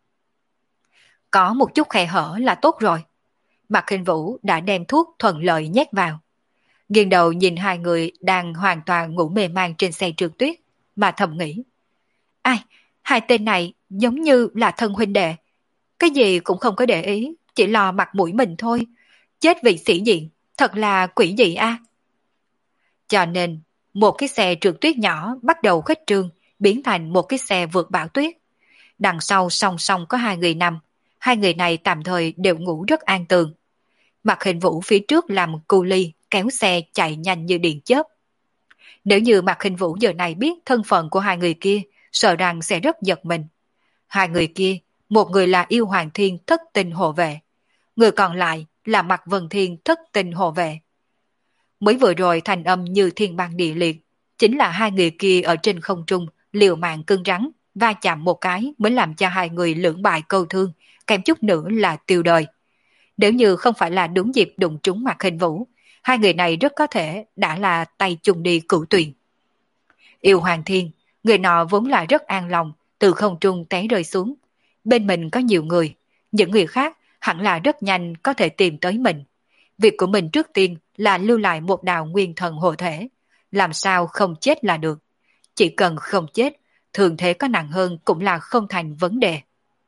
Có một chút khe hở là tốt rồi. Mạc Hình Vũ đã đem thuốc thuận lợi nhét vào. Nghiêng đầu nhìn hai người đang hoàn toàn ngủ mê man trên xe trượt tuyết, mà thầm nghĩ. Ai, hai tên này giống như là thân huynh đệ. Cái gì cũng không có để ý, chỉ lo mặt mũi mình thôi. Chết vì sĩ diện, thật là quỷ dị a. Cho nên, một cái xe trượt tuyết nhỏ bắt đầu khuếch trương, biến thành một cái xe vượt bão tuyết. Đằng sau song song có hai người nằm, hai người này tạm thời đều ngủ rất an tường. Mạc Hình Vũ phía trước làm cu ly, kéo xe chạy nhanh như điện chớp. Nếu như Mạc Hình Vũ giờ này biết thân phận của hai người kia, sợ rằng sẽ rất giật mình. Hai người kia, một người là Yêu Hoàng Thiên thất tình hộ vệ, người còn lại là Mạc Vân Thiên thất tình hộ vệ. Mới vừa rồi thành âm như thiên băng địa liệt, chính là hai người kia ở trên không trung liều mạng cứng rắn, va chạm một cái mới làm cho hai người lưỡng bại câu thương, kèm chút nữa là tiêu đời. Nếu như không phải là đúng dịp đụng trúng Mạc Hình Vũ, hai người này rất có thể đã là tay chung đi cửu tuyền. Yêu Hoàng Thiên, người nọ vốn là rất an lòng, từ không trung té rơi xuống. Bên mình có nhiều người, những người khác hẳn là rất nhanh có thể tìm tới mình. Việc của mình trước tiên là lưu lại một đạo nguyên thần hộ thể, làm sao không chết là được. Chỉ cần không chết, thường thế có nặng hơn cũng là không thành vấn đề.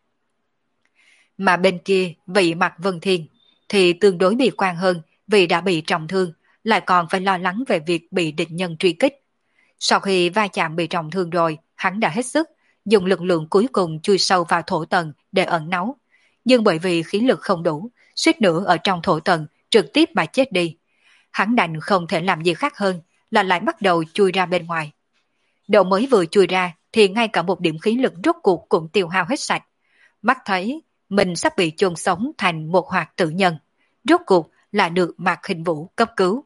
Mà bên kia, vị Mạc Vân Thiên, thì tương đối bị quan hơn vì đã bị trọng thương, lại còn phải lo lắng về việc bị địch nhân truy kích. Sau khi va chạm bị trọng thương rồi, hắn đã hết sức, dùng lực lượng cuối cùng chui sâu vào thổ tầng để ẩn náu. Nhưng bởi vì khí lực không đủ, suýt nữa ở trong thổ tầng trực tiếp mà chết đi. Hắn đành không thể làm gì khác hơn là lại bắt đầu chui ra bên ngoài. Đầu mới vừa chui ra thì ngay cả một điểm khí lực rốt cuộc cũng tiêu hao hết sạch. Mắt thấy mình sắp bị chôn sống thành một hoạt tử nhân, rốt cuộc là được Mạc Hình Vũ cấp cứu.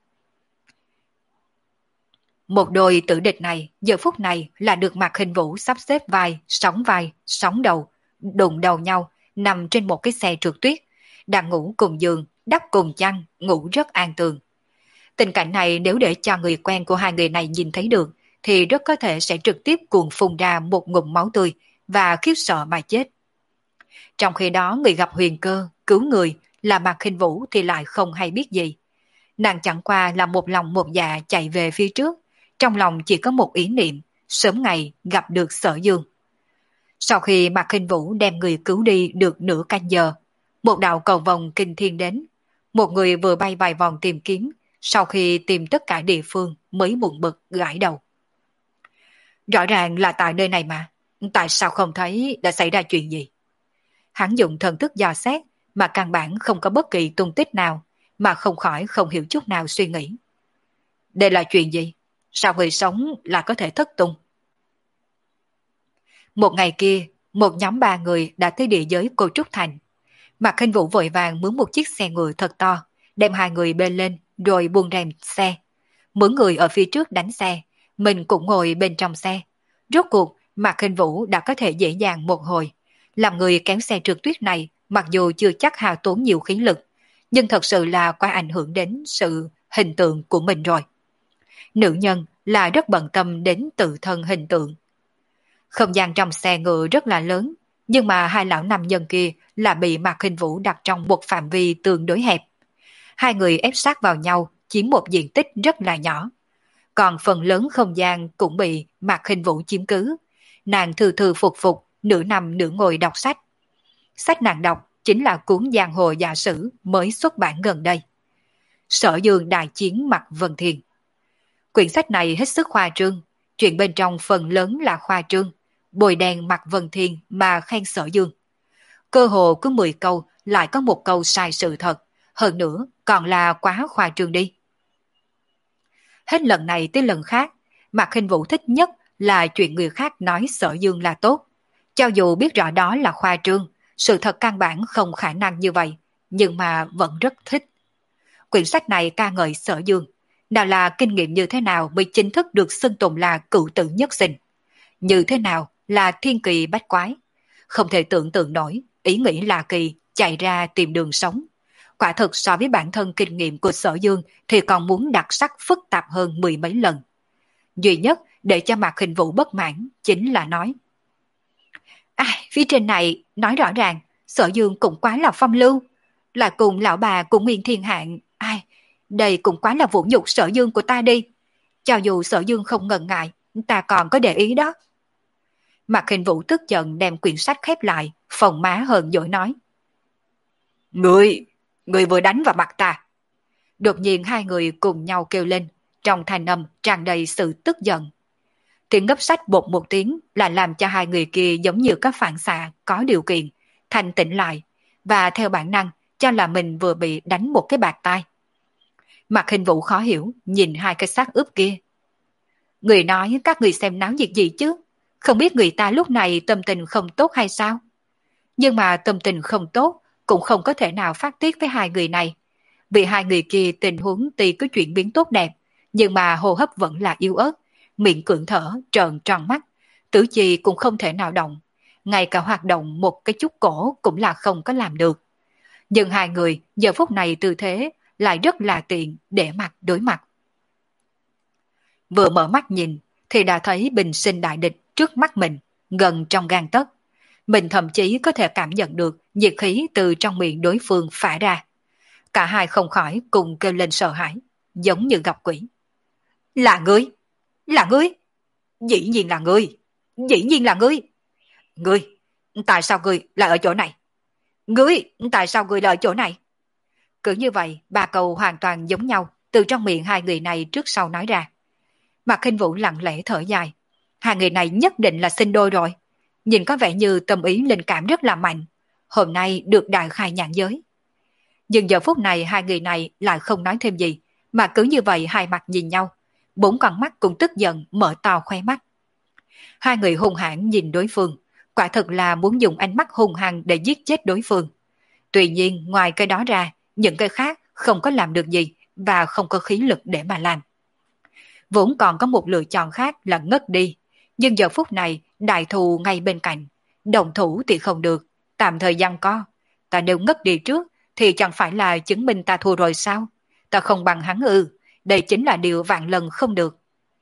Một đôi tử địch này giờ phút này là được Mạc Hình Vũ sắp xếp vai, sóng vai, sóng đầu, đụng đầu nhau, nằm trên một cái xe trượt tuyết, đang ngủ cùng giường, đắp cùng chăn, ngủ rất an tường. Tình cảnh này nếu để cho người quen của hai người này nhìn thấy được, thì rất có thể sẽ trực tiếp cuồng phun ra một ngụm máu tươi và khiếp sợ mà chết. Trong khi đó người gặp huyền cơ, cứu người là Mạc Hình Vũ thì lại không hay biết gì. Nàng chẳng qua là một lòng một dạ chạy về phía trước, trong lòng chỉ có một ý niệm, sớm ngày gặp được Sở Dương. Sau khi Mạc Khinh Vũ đem người cứu đi được nửa canh giờ, một đạo cầu vồng kinh thiên đến, một người vừa bay vài vòng tìm kiếm, sau khi tìm tất cả địa phương mới buồn bực gãi đầu. Rõ ràng là tại nơi này mà, tại sao không thấy đã xảy ra chuyện gì? Hắn dùng thần thức dò xét mà căn bản không có bất kỳ tung tích nào, mà không khỏi không hiểu chút nào suy nghĩ. Đây là chuyện gì? Sao người sống là có thể thất tung? Một ngày kia, một nhóm ba người đã tới địa giới Cô Trúc Thành. Mạc Khinh Vũ vội vàng mướn một chiếc xe ngựa thật to, đem hai người bên lên rồi buông rèm xe. Mướn người ở phía trước đánh xe, mình cũng ngồi bên trong xe. Rốt cuộc, Mạc Khinh Vũ đã có thể dễ dàng một hồi. Làm người kéo xe trượt tuyết này, mặc dù chưa chắc hao tốn nhiều khí lực, nhưng thật sự là quá ảnh hưởng đến sự hình tượng của mình rồi. Nữ nhân là rất bận tâm đến tự thân hình tượng. Không gian trong xe ngựa rất là lớn, nhưng mà hai lão nam nhân kia là bị Mạc Khinh Vũ đặt trong một phạm vi tương đối hẹp. Hai người ép sát vào nhau, chiếm một diện tích rất là nhỏ. Còn phần lớn không gian cũng bị Mạc Khinh Vũ chiếm cứ. Nàng thư thư phục phục, nửa nằm nửa ngồi đọc sách. Sách nàng đọc chính là cuốn Giang Hồ Giả Sử mới xuất bản gần đây. Sở Dương đại chiến Mạc Vân Thiên. Quyển sách này hết sức khoa trương, chuyện bên trong phần lớn là khoa trương, bồi đèn Mạc Vân Thiên mà khen Sở Dương. Cơ hồ cứ mười câu lại có một câu sai sự thật, hơn nữa còn là quá khoa trương đi. Hết lần này tới lần khác, Mạc Khinh Vũ thích nhất là chuyện người khác nói Sở Dương là tốt. Cho dù biết rõ đó là khoa trương, sự thật căn bản không khả năng như vậy, nhưng mà vẫn rất thích. Quyển sách này ca ngợi Sở Dương, nào là kinh nghiệm như thế nào mới chính thức được xưng tụng là cựu tử nhất sinh, như thế nào là thiên kỳ bách quái. Không thể tưởng tượng nổi, ý nghĩ là kỳ, chạy ra tìm đường sống. Quả thực so với bản thân kinh nghiệm của Sở Dương thì còn muốn đặc sắc phức tạp hơn mười mấy lần. Duy nhất để cho Mạc Khinh Vũ bất mãn chính là nói: À, phía trên này nói rõ ràng Sở Dương cũng quá là phong lưu, là cùng lão bà của Nguyên Thiên Hạng. Ai, đây cũng quá là vũ nhục Sở Dương của ta đi. Cho dù Sở Dương không ngần ngại, ta còn có để ý đó. Mạc Khinh Vũ tức giận đem quyển sách khép lại, phồng má hờn dỗi nói: Ngươi, ngươi vừa đánh vào mặt ta. Đột nhiên hai người cùng nhau kêu lên, trong thanh âm tràn đầy sự tức giận. Tiếng gấp sách bột một tiếng là làm cho hai người kia giống như các phản xạ có điều kiện, thanh tỉnh lại, và theo bản năng cho là mình vừa bị đánh một cái bạt tai. Mạc Khinh Vũ khó hiểu nhìn hai cái xác ướp kia. Người nói các người xem náo nhiệt gì chứ? Không biết người ta lúc này tâm tình không tốt hay sao? Nhưng mà tâm tình không tốt cũng không có thể nào phát tiết với hai người này. Vì hai người kia tình huống tuy có chuyển biến tốt đẹp, nhưng mà hô hấp vẫn là yếu ớt, miệng cưỡng thở, trợn tròn mắt, tứ chi cũng không thể nào động, ngay cả hoạt động một cái chút cổ cũng là không có làm được. Nhưng hai người giờ phút này tư thế lại rất là tiện để mặt đối mặt. Vừa mở mắt nhìn thì đã thấy bình sinh đại địch trước mắt mình, gần trong gang tấc. Mình thậm chí có thể cảm nhận được nhiệt khí từ trong miệng đối phương phả ra. Cả hai không khỏi cùng kêu lên sợ hãi, giống như gặp quỷ. Là ngươi! Là ngươi! Dĩ nhiên là ngươi! Dĩ nhiên là ngươi! Ngươi! Tại sao ngươi lại ở chỗ này? Ngươi! Tại sao ngươi lại ở chỗ này? Cứ như vậy, ba câu hoàn toàn giống nhau từ trong miệng hai người này trước sau nói ra. Mạc Khinh Vũ lặng lẽ thở dài. Hai người này nhất định là sinh đôi rồi. Nhìn có vẻ như tâm ý linh cảm rất là mạnh. Hôm nay được đại khai nhãn giới. Nhưng giờ phút này hai người này lại không nói thêm gì, mà cứ như vậy hai mặt nhìn nhau. Bốn con mắt cũng tức giận mở to khoe mắt. Hai người hung hãn nhìn đối phương, quả thực là muốn dùng ánh mắt hung hăng để giết chết đối phương. Tuy nhiên ngoài cái đó ra, những cái khác không có làm được gì và không có khí lực để mà làm. Vốn còn có một lựa chọn khác là ngất đi, nhưng giờ phút này đại thù ngay bên cạnh, đồng thủ thì không được, tạm thời giằng co. Ta nếu ngất đi trước thì chẳng phải là chứng minh ta thua rồi sao? Ta không bằng hắn ư, đây chính là điều vạn lần không được.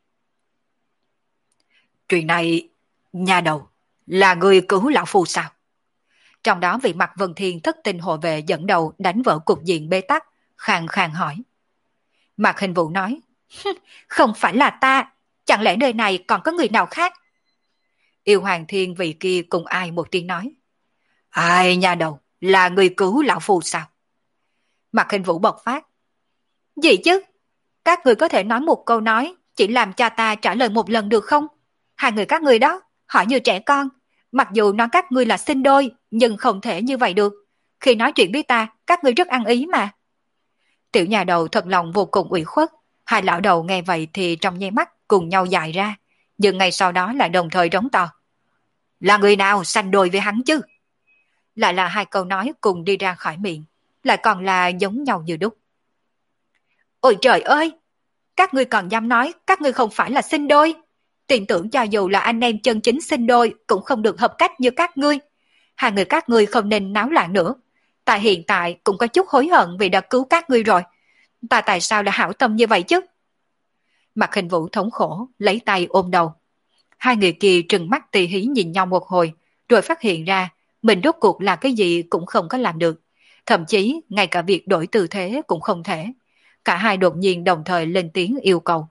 Chuyện này, nhà đầu, là người cứu lão phu sao? Trong đó vị Mạc Vân Thiên thất tinh hộ vệ dẫn đầu đánh vỡ cục diện bế tắc, khàn khàn hỏi. Mạc Hình Vũ nói, không phải là ta, chẳng lẽ nơi này còn có người nào khác? Yêu Hoàng Thiên vị kia cùng ai một tiếng nói. Ai nha đầu, là người cứu lão phu sao? Mạc Hình Vũ bộc phát. Gì chứ? Các người có thể nói một câu nói, chỉ làm cha ta trả lời một lần được không? Hai người các người đó, hỏi như trẻ con. Mặc dù nói các ngươi là sinh đôi, nhưng không thể như vậy được. Khi nói chuyện với ta, các ngươi rất ăn ý mà. Tiểu nhà đầu thật lòng vô cùng ủy khuất. Hai lão đầu nghe vậy thì trong nháy mắt cùng nhau dài ra. Nhưng ngay sau đó lại đồng thời rống to. Là người nào sanh đôi với hắn chứ? Lại là hai câu nói cùng đi ra khỏi miệng. Lại còn là giống nhau như đúc. Ôi trời ơi! Các ngươi còn dám nói các ngươi không phải là sinh đôi. Tin tưởng cho dù là anh em chân chính sinh đôi cũng không được hợp cách như các ngươi. Hai người các ngươi không nên náo loạn nữa. Ta hiện tại cũng có chút hối hận vì đã cứu các ngươi rồi. Ta tại sao lại hảo tâm như vậy chứ? Mạc Hình Vũ thống khổ, lấy tay ôm đầu. Hai người kia trừng mắt tì hí nhìn nhau một hồi, rồi phát hiện ra mình rốt cuộc là cái gì cũng không có làm được. Thậm chí ngay cả việc đổi tư thế cũng không thể. Cả hai đột nhiên đồng thời lên tiếng yêu cầu.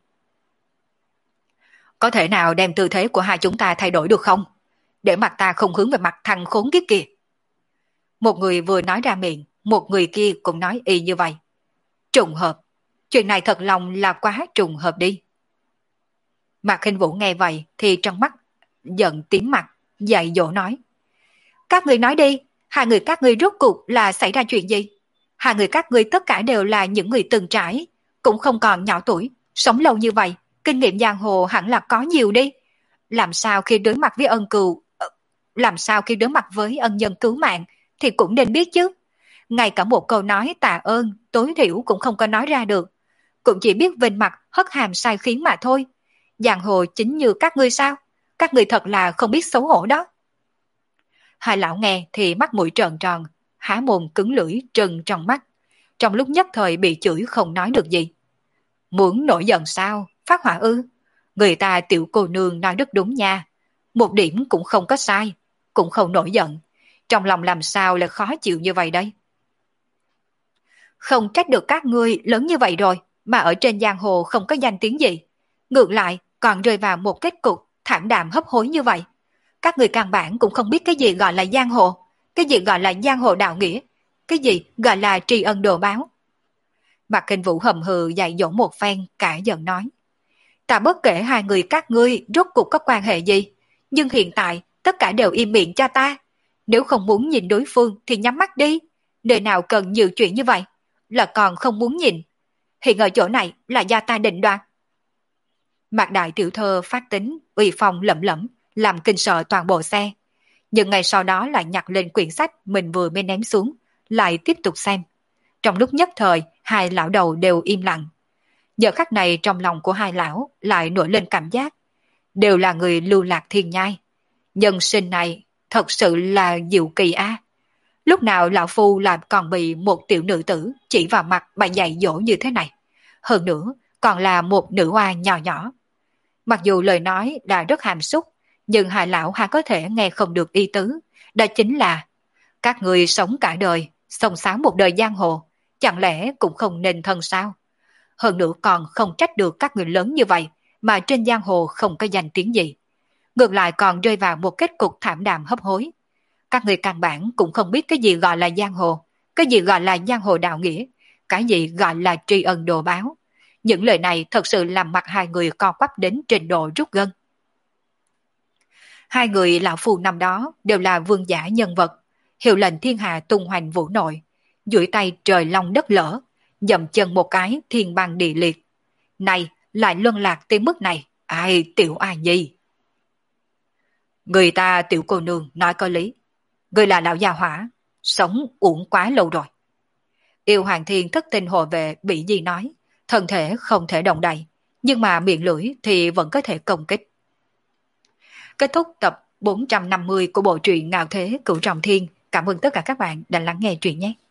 Có thể nào đem tư thế của hai chúng ta thay đổi được không? Để mặt ta không hướng về mặt thằng khốn kiếp kia. Một người vừa nói ra miệng, một người kia cũng nói y như vậy. Trùng hợp. Chuyện này thật lòng là quá trùng hợp đi. Mạc Hình Vũ nghe vậy thì trong mắt giận tím mặt, dạy dỗ nói. Các người nói đi, hai người các ngươi rốt cuộc là xảy ra chuyện gì? Hai người các ngươi tất cả đều là những người từng trải, cũng không còn nhỏ tuổi, sống lâu như vậy, kinh nghiệm giang hồ hẳn là có nhiều đi. Làm sao khi đối mặt với ân cừu, làm sao khi đối mặt với ân nhân cứu mạng thì cũng nên biết chứ. Ngay cả một câu nói tạ ơn, tối thiểu cũng không có nói ra được. Cũng chỉ biết vênh mặt hất hàm sai khiến mà thôi. Giang hồ chính như các ngươi sao? Các ngươi thật là không biết xấu hổ đó. Hai lão nghe thì mắt mũi trợn tròn, há mồm cứng lưỡi trừng trong mắt. Trong lúc nhất thời bị chửi không nói được gì. Muốn nổi giận sao? Phát hỏa ư? Người ta tiểu cô nương nói rất đúng nha. Một điểm cũng không có sai, cũng không nổi giận. Trong lòng làm sao lại khó chịu như vậy đây? Không trách được các ngươi lớn như vậy rồi, mà ở trên giang hồ không có danh tiếng gì. Ngược lại, còn rơi vào một kết cục thảm đạm hấp hối như vậy. Các người căn bản cũng không biết cái gì gọi là giang hồ, cái gì gọi là giang hồ đạo nghĩa, cái gì gọi là tri ân đồ báo. Mạc Hình Vũ hầm hừ dạy dỗ một phen, cả giận nói. Ta bất kể hai người các ngươi rốt cuộc có quan hệ gì, nhưng hiện tại tất cả đều im miệng cho ta. Nếu không muốn nhìn đối phương thì nhắm mắt đi, nơi nào cần nhiều chuyện như vậy, là còn không muốn nhìn. Hiện ở chỗ này là do ta định đoạt. Mạc đại tiểu thơ phát tính, uy phong lẩm lẩm, làm kinh sợ toàn bộ xe. Nhưng ngày sau đó lại nhặt lên quyển sách mình vừa mới ném xuống, lại tiếp tục xem. Trong lúc nhất thời, hai lão đầu đều im lặng. Giờ khắc này trong lòng của hai lão lại nổi lên cảm giác. Đều là người lưu lạc thiên nhai. Nhân sinh này thật sự là diệu kỳ a. Lúc nào lão phu lại còn bị một tiểu nữ tử chỉ vào mặt mà dạy dỗ như thế này. Hơn nữa, còn là một nữ oa nhỏ nhỏ. Mặc dù lời nói đã rất hàm xúc, nhưng hai lão hà có thể nghe không được ý tứ. Đó chính là, các người sống cả đời, xông xáo một đời giang hồ, chẳng lẽ cũng không nên thân sao? Hơn nữa còn không trách được các người lớn như vậy, mà trên giang hồ không có danh tiếng gì. Ngược lại còn rơi vào một kết cục thảm đạm hấp hối. Các người căn bản cũng không biết cái gì gọi là giang hồ, cái gì gọi là giang hồ đạo nghĩa, cái gì gọi là tri ân đồ báo. Những lời này thật sự làm mặt hai người co quắp đến trình độ rút gân. Hai người lão phù năm đó đều là vương giả nhân vật, hiệu lệnh thiên hạ tung hoành vũ nội, duỗi tay trời long đất lở, dậm chân một cái thiên băng địa liệt. Này lại luân lạc tới mức này, ai tiểu ai nhi. Người ta tiểu cô nương nói có lý, người là lão già hỏa, sống uổng quá lâu rồi. Yêu Hoàng Thiên thất tình hộ vệ bị gì nói, thân thể không thể động đậy, nhưng mà miệng lưỡi thì vẫn có thể công kích. Kết thúc tập bốn trăm năm mươi của bộ truyện Ngạo Thế Cửu Trọng Thiên. Cảm ơn tất cả các bạn đã lắng nghe truyện nhé.